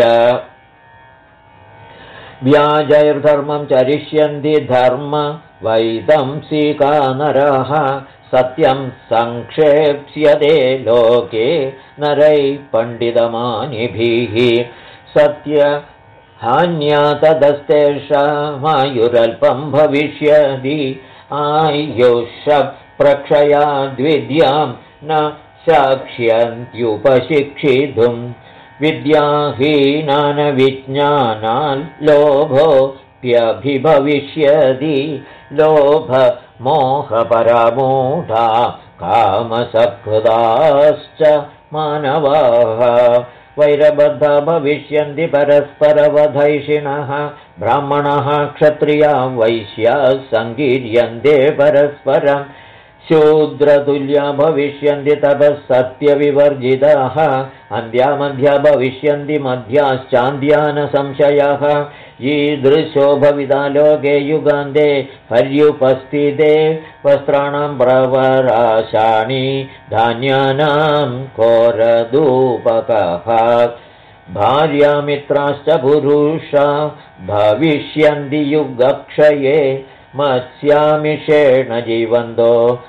व्याजैर्धर्मं चरिष्यन्ति धर्म वैदंसिका नरः सत्यं संक्षेप्स्यते लोके नरैः पण्डितमानिभिः सत्य हान्या तदस्तेषामायुरल्पं भविष्यति आयुष प्रक्षयाद्विद्यां न साक्ष्यन्त्युपशिक्षितुं विद्याहीनान् विज्ञानान् लोभोऽप्यभिभविष्यति लोभ मोहपरामूढा कामसकृदाश्च मानवाः वैरबद्धा भविष्यन्ति परस्परवधैषिणः ब्राह्मणाः क्षत्रिया वैश्याः सङ्कीर्यन्ते परस्परं शूद्रतुल्या भविष्यन्ति तपः सत्यविवर्जिताः अन्त्यामध्या भविष्यन्ति मध्याश्चान्द्यानसंशयः ईदृशो भविता लोके युगान्ते पर्युपस्थिते वस्त्राणां प्रवराशाणि धान्यानां कोरदूपकः भार्यामित्राश्च पुरुषा भविष्यन्ति युगक्षये मत्स्यामिषेण जीवन्तो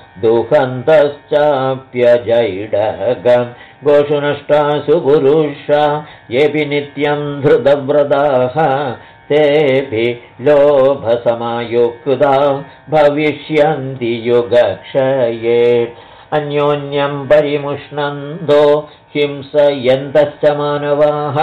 दुःखन्तश्चाप्यजैडगं गोषु नष्टासु पुरुषा येऽपि नित्यं धृतव्रताः तेऽपि लोभसमायुक्ता भविष्यन्ति युगक्षये अन्योन्यं परिमुष्णन्तो हिंसयन्तश्च मानवाः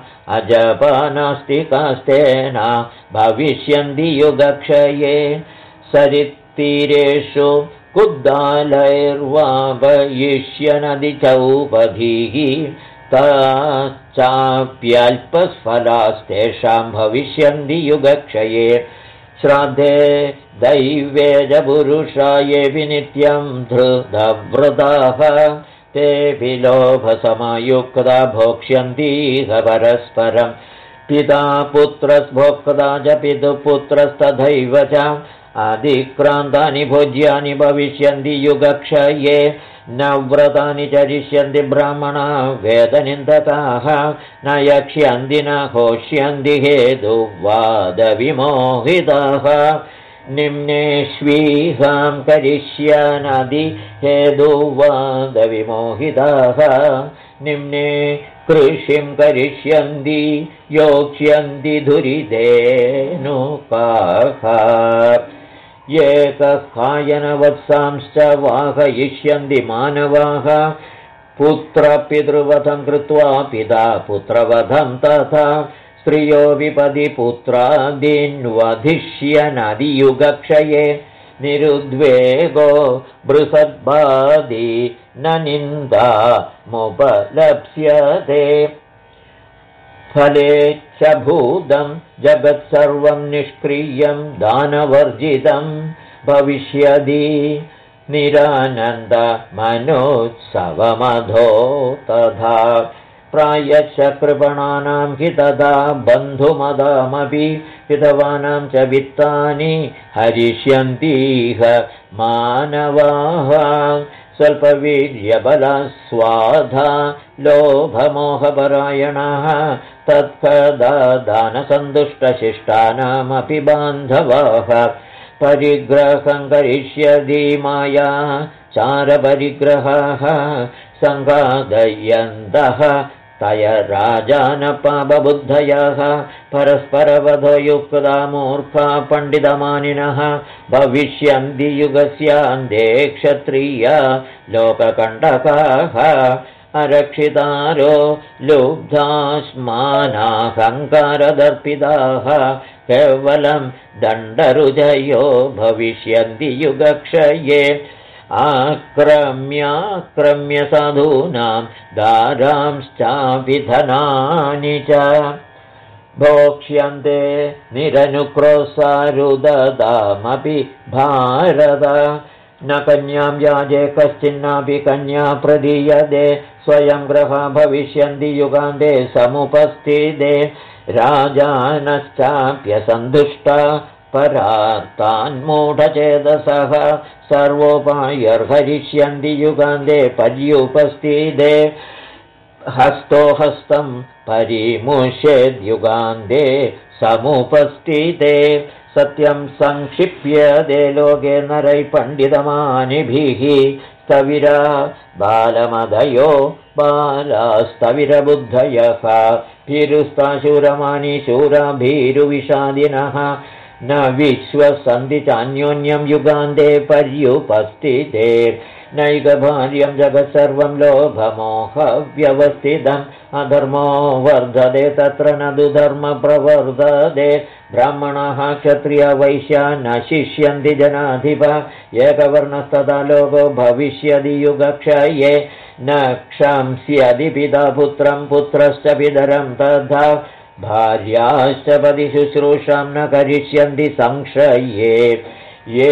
अजपानास्तिकास्तेन भविष्यन्ति युगक्षये सरित्तीरेषु कुद्दालैर्वापयिष्यनदि चौपधीः ताश्चाप्यल्पस्फलास्तेषां भविष्यन्ति युगक्षये श्राद्धे दैवे च पुरुषायेऽपि नित्यं धृतव्रताः तेऽपि लोभसमयुक्ता भोक्ष्यन्तीह परस्परं पिता पुत्रस्भोक्ता च पितुपुत्रस्तथैव च अधिक्रान्तानि भोज्यानि भविष्यन्ति युगक्षये न व्रतानि चरिष्यन्ति ब्राह्मणा वेदनिन्दकाः न यक्ष्यन्ति न होष्यन्ति हेतुवादविमोहिताः निम्नेष्वीहां करिष्यन्ति हेतुवादविमोहिताः निम्ने कृषिं करिष्यन्ति योक्ष्यन्ति धुरिधेनुकाः एककायनवत्सांश्च वाहयिष्यन्ति मानवाः पुत्रपितृवधं कृत्वा पिता पुत्रवधं तथा स्त्रियो विपदिपुत्रादीन्वधिष्यन्नधियुगक्षये निरुद्वेगो बृहद्बाधी न निन्दामुपलप्स्यते फले च भूतं जगत्सर्वं निष्क्रियं दानवर्जितं भविष्यति निरानन्दमनोत्सवमधो तथा प्रायश्च कृपणानां हि तदा बन्धुमदमपि विधवानां च वित्तानि हरिष्यन्तीह मानवाः स्वल्पवीर्यबलस्वाधा लोभमोहपरायणाः तत्कदा दानसन्तुष्टशिष्टानामपि बान्धवाः परिग्रहं करिष्यति माया चारपरिग्रहाः सङ्घादयन्तः तय राजानपापबुद्धयः परस्परवधो युक्ता मूर्खा पण्डितमानिनः भविष्यन्ति युगस्यान्ते क्षत्रिया लोककण्टकाः अरक्षितारो लुब्धास्मानाहङ्कारदर्पिताः केवलं दण्डरुजयो भविष्यन्ति युगक्षये आक्रम्याक्रम्य साधूनां दारांश्चापि धनानि च भोक्ष्यन्ते निरनुक्रोशारुददामपि भारत न कन्यां याजे कश्चिन्नापि कन्या प्रदीयते स्वयं ग्रहा भविष्यन्ति युगान्ते समुपस्थिते राजानश्चाप्यसन्तुष्टा परार्तान्मूढचेतसः सर्वोपायर्हरिष्यन्ति युगान्ते पर्युपस्थिते हस्तो हस्तं परिमुष्येद्युगान्ते समुपस्थिते सत्यं संक्षिप्यते लोके नरै पण्डितमानिभिः स्थविरा बालमदयो बालास्तविरबुद्धयः भीरुस्ताशूरमानि शूरा भीरुविषादिनः न विश्वसन्ति चान्योन्यं युगान्ते पर्युपस्थिते नैकभार्यं जगत्सर्वं लोभमोहव्यवस्थितम् अधर्मो वर्धते तत्र न दुधर्मप्रवर्धते ब्राह्मणाः क्षत्रियवैश्या न शिष्यन्ति जनाधिपा एकवर्णस्तदा लोको भविष्यति युगक्षये न क्षंस्यति पिता पुत्रं पुत्रश्च पितरं तथा भार्याश्च पतिशुश्रूषां न करिष्यन्ति संशये ये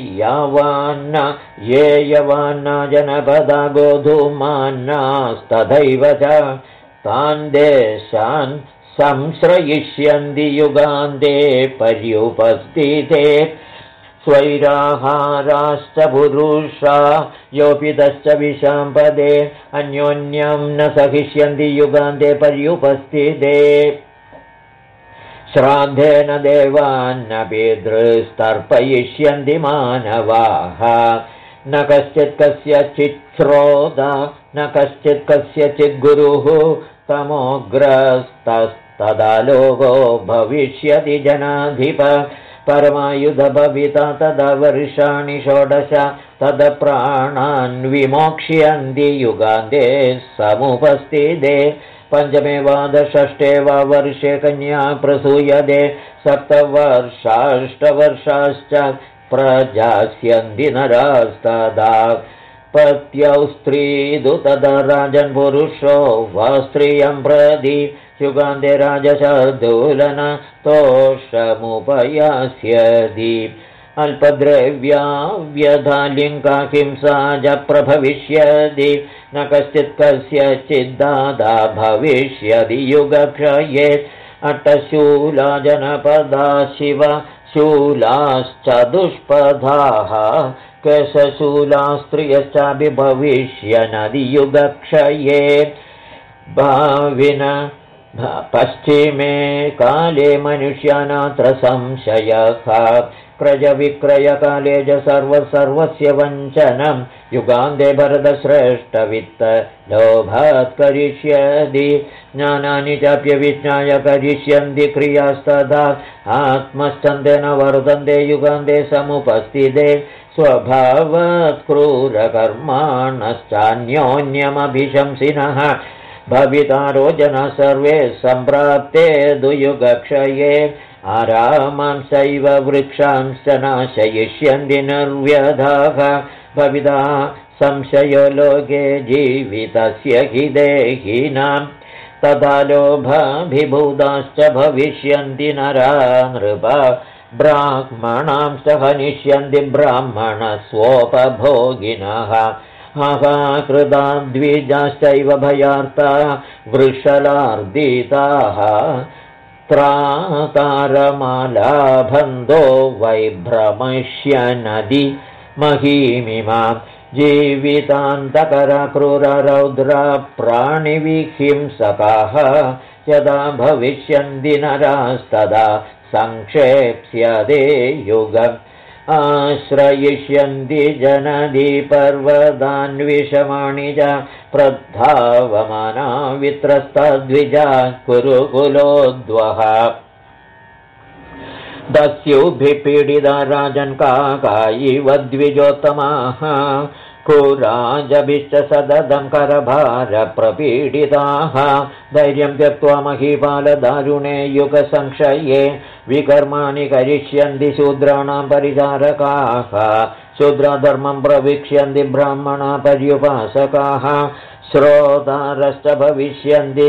यवान्ना जनपदा गोधूमान्नास्तथैव च तान् देशान् संश्रयिष्यन्ति युगान्ते पर्युपस्थिते स्वैराहाराश्च पुरुषा योपितश्च विशाम्पदे अन्योन्यं न सहिष्यन्ति युगान्ते पर्युपस्थिते श्राद्धेन देवान्न पितृस्तर्पयिष्यन्ति मानवाः न कश्चित् कस्यचित् श्रोता न कश्चित् कस्यचित् गुरुः तमोग्रस्तस्तदा लोको भविष्यति जनाधिप परमायुधभविता तदा वर्षाणि षोडश तद प्राणान् विमोक्ष्यन्ति युगान्ते समुपस्थिते पञ्चमे वा षष्ठे वा वर्षे कन्या प्रसूयते सप्तवर्षाष्टवर्षाश्च प्रजास्यन्ति नरास्तदा पत्यौ स्त्रीदु तदा राजन्पुरुषो वा स्त्रियं प्रति युगान्ते राजशार्दूलन तोषमुपयास्यति अल्पद्रव्या व्यधालिङ्गा हिंसा च प्रभविष्यति न कश्चित् कस्यचिद्दादा भविष्यति युगक्षये अट्टशूला जनपदा शिव शूलाश्चतुष्पदाः केशशूला स्त्रियश्चापि भविष्यन्ति युगक्षये भाविन पश्चिमे काले मनुष्यानात्र संशयः क्रयविक्रयकाले च सर्वस्य वञ्चनं युगान्ते भरतश्रेष्ठवित्त लोभात् करिष्यति ज्ञानानि चाप्यविज्ञाय करिष्यन्ति क्रियास्तथा आत्मश्चन्देन वर्धन्ते युगान्ते समुपस्थिते स्वभावात् क्रूरकर्माणश्चान्योन्यमभिशंसिनः भवितारो जनः सर्वे सम्प्राप्ते दुयुगक्षये आरामां सैव वृक्षांश्च नाशयिष्यन्ति निर्व्यधाः भविता संशयो लोके जीवितस्य हि देहिनां तथा लोभाभिभूताश्च भविष्यन्ति नरा नृपा ब्राह्मणांश्च हनिष्यन्ति ब्राह्मणस्वोपभोगिनः हाहाकृता द्विजाश्चैव भयार्ता वृषलार्दिताः त्रातारमालाभन्धो वैभ्रमष्यनदि महीमिमां जीवितान्तकरा क्रूररौद्रा प्राणिविहिंसकाः यदा भविष्यन्ति नरास्तदा संक्षेप्स्यते युगम् आश्रयिष्यन्ति जनदी पर्वतान्विषमाणि च प्रधावमाना वित्रस्तद्विजा कुरुकुलोद्वः दस्युभिः पीडिता राजन् काका इव द्विजोत्तमाः कुराजभिश्च सततं करभारप्रपीडिताः धैर्यं त्यक्त्वा महीपालदारुणे युगसंक्षये विकर्माणि करिष्यन्ति शूद्राणां परिचारकाः शूद्रधर्मं प्रवीक्ष्यन्ति ब्राह्मणा पर्युपासकाः श्रोतारश्च भविष्यन्ति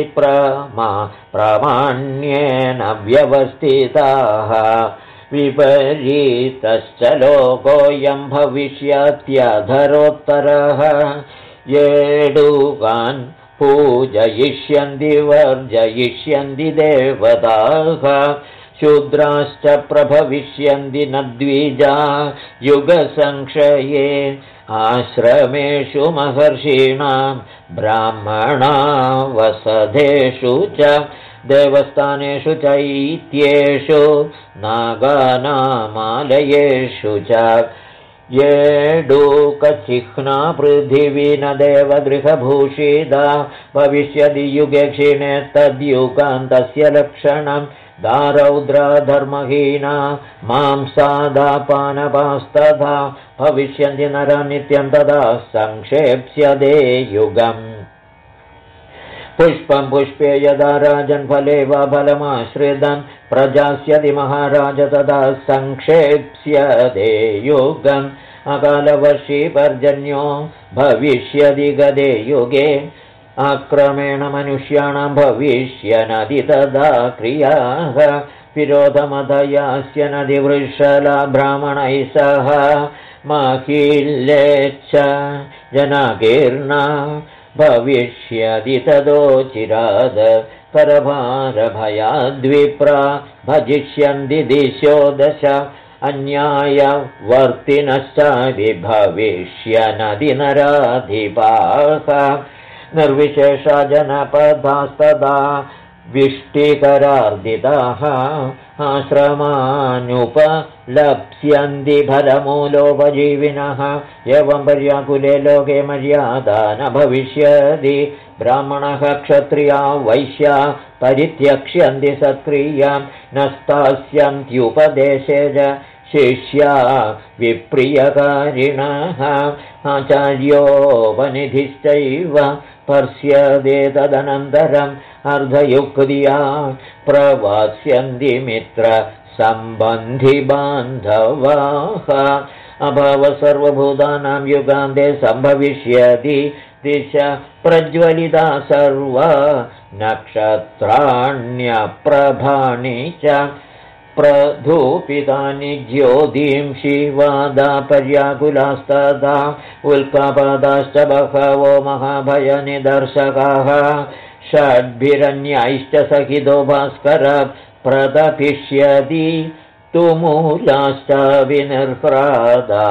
प्रामाण्येन व्यवस्थिताः विपरीतश्च लोकोऽयं भविष्यत्यधरोत्तरः येडुकान् पूजयिष्यन्ति वर्जयिष्यन्ति देवताः शूद्राश्च प्रभविष्यन्ति न द्विजा युगसंक्षये आश्रमेषु महर्षीणां ब्राह्मणा वसधेषु च देवस्थानेषु चैत्येषु नागानामालयेषु च येडुकचिह्ना पृथिवी न देवगृहभूषिता भविष्यति युगे क्षीणे तद्युगान्तस्य लक्षणम् दारौद्रधर्महीना मांसादापानपास्तथा भविष्यन्ति नरा नित्यं तदा संक्षेप्स्यते युगम् पुष्पं पुष्पे यदा राजन् फले वा फलमाश्रितं प्रजास्यति महाराज तदा संक्षेप्स्यते युगम् अकालवर्षी पर्जन्यो भविष्यति गदे युगे आक्रमेण मनुष्याणां भविष्यन्ति तदा क्रियाः विरोधमतयास्य नदिवृषला ब्राह्मणैः सह माकिल्येच्छ जनाकीर्णा भविष्यति तदोचिराद करभारभयाद्विप्रा भजिष्यन्ति दिशो दश अन्यायवर्तिनश्चापि भविष्यन्ति नराधिपाः निर्विशेषा जनपदास्तदा विष्टिकरार्दिताः आश्रमानुपलप्स्यन्ति फलमूलोपजीविनः एवं पर्याकुले लोके मर्यादा न भविष्यति ब्राह्मणः क्षत्रिया वैश्या परित्यक्ष्यन्ति सत्क्रियां न स्थास्यन्त्युपदेशे च शिष्या विप्रियकारिणः आचार्योपनिधिश्चैव पर्ष्यते तदनन्तरम् अर्धयुक्त्या प्रवास्यन्ति मित्र सम्बन्धिबान्धवाः अभव सर्वभूतानां युगान्ते सम्भविष्यति दिश प्रज्वलिता सर्वा नक्षत्राण्यप्रभाणि च प्रधूपितानि ज्योतिंषि वादा पर्याकुलास्तदा उल्कापादाश्च बहवो महाभयनिदर्शकाः षड्भिरन्यैश्च सहितो भास्कर प्रतपिष्यति तुमूलाश्च विनिर्ह्रादा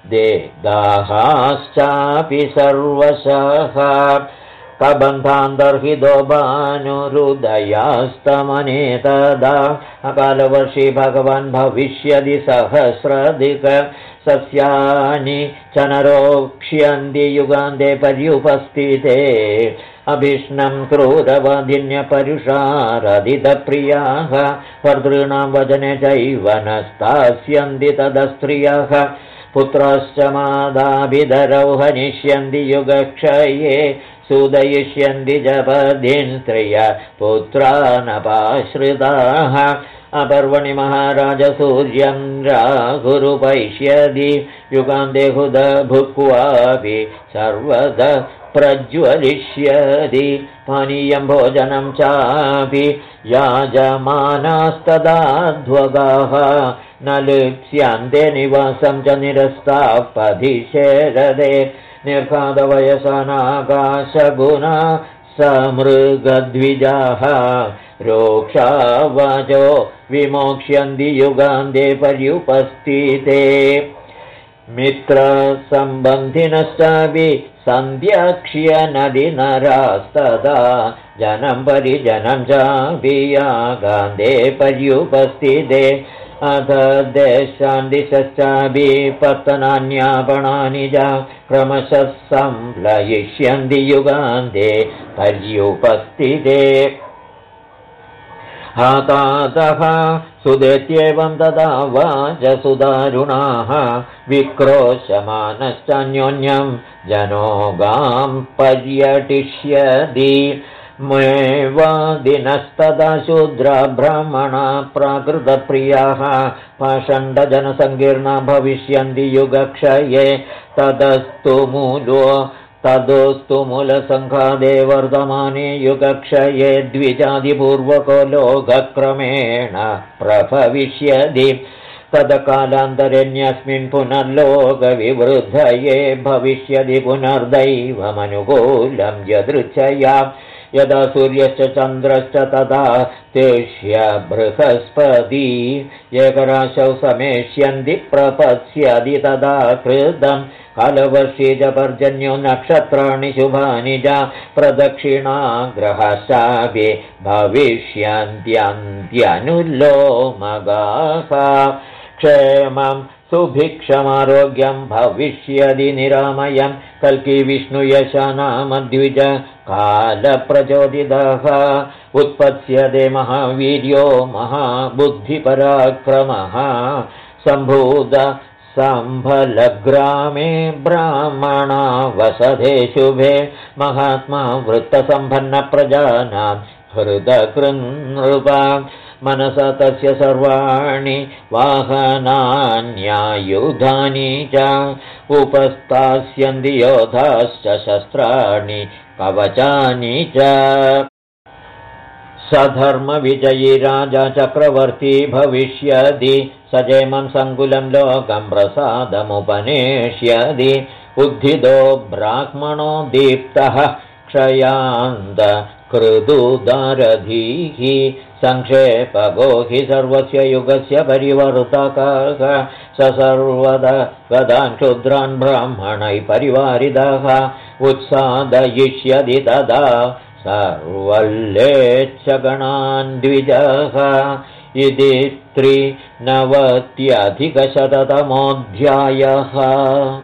देदाहाश्चापि सर्वशः कबन्धान्तर्हितो भानुरुदयास्तमनेतदा अकालवर्षी भगवान् भविष्यति सहस्राधिक सस्यानि च नरोक्ष्यन्ति युगान्ते पर्युपस्थिते अभिष्णं क्रूरवधिन्यपरुषारदितप्रियाः भर्तॄणां वचने चैव न स्थास्यन्ति तदस्त्रियः पुत्राश्च मादाभिधरौ हनिष्यन्ति युगक्षये सुदयिष्यन्ति जपदीन्त्रिय पुत्रानपाश्रिताः अपर्वणि महाराज सूर्यं राहुरुपैष्यति युगान्ते हुद भुक्वापि सर्वदा प्रज्वलिष्यति पानीयं भोजनं चापि याजमानास्तदाध्वगाः न लिप्स्यन्ते निवासं च निरस्ताः पथिशेरदे निर्घातवयसनाकाशगुणा समृगद्विजाः रोक्षावचो विमोक्ष्यन्ति युगान्ते पर्युपस्थिते मित्रसम्बन्धिनश्चापि सन्ध्यक्ष्य नदीनरास्तदा जनं परिजनं चापि यागान्ते पर्युपस्थिते अथ देशान्दिशश्चापि पतनान्यापणानि च क्रमशः संलयिष्यन्ति युगान्ते पर्युपस्थिते हातातः सुदेत्येवं तदा वाचसुदारुणाः विक्रोशमानश्चान्योन्यं जनोगां पर्यटिष्यति मेवादिनस्तदा शूद्रा ब्राह्मणा प्राकृतप्रियाः पाषण्डजनसङ्कीर्णा भविष्यन्ति युगक्षये तदोस्तु मूलसङ्घादे वर्धमाने युगक्षये द्विजादिपूर्वको लोकक्रमेण प्रभविष्यति तदकालान्तरेऽन्यस्मिन् पुनर्लोकविवृद्धये भविष्यति पुनर्दैवमनुकूलं यदृच्छया यदा सूर्यश्च चन्द्रश्च तदा तिष्य बृहस्पति एकराशौ समेष्यन्ति प्रपत्स्यति तदा कृतं कालवर्षी च पर्जन्यो नक्षत्राणि शुभानि च प्रदक्षिणाग्रहाश्चापि भविष्यन्त्यन्त्यनुलोमगाः क्षेमं सुभिक्षमारोग्यं भविष्यति निरामयं कल्की विष्णुयशनामद्विज कालप्रचोदितः उत्पत्स्यते महावीर्यो महाबुद्धिपराक्रमः सम्भूत सम्भलग्रामे ब्राह्मणा वसते शुभे महात्मा वृत्तसम्पन्नप्रजानां हृदकृन्नृपा मनसा तस्य सर्वाणि वाहनान्यायुधानि च उपस्थास्यन्ति योधाश्च शस्त्राणि कवचानि च सधर्मविजयी राजा चक्रवर्ती भविष्यति सजेमं सङ्कुलं लोकं प्रसादमुपनेष्यति उद्धितो ब्राह्मणो दीप्तः क्षयान्त कृदुदारधीः संक्षेपगो हि सर्वस्य युगस्य परिवर्तकः स सर्वदा गदान् क्षुद्रान् ब्राह्मणैः परिवारितः उत्सादयिष्यति तदा सर्वल्लेच्छगणान् द्विजः इति 390 अधिकशततमोऽध्यायः।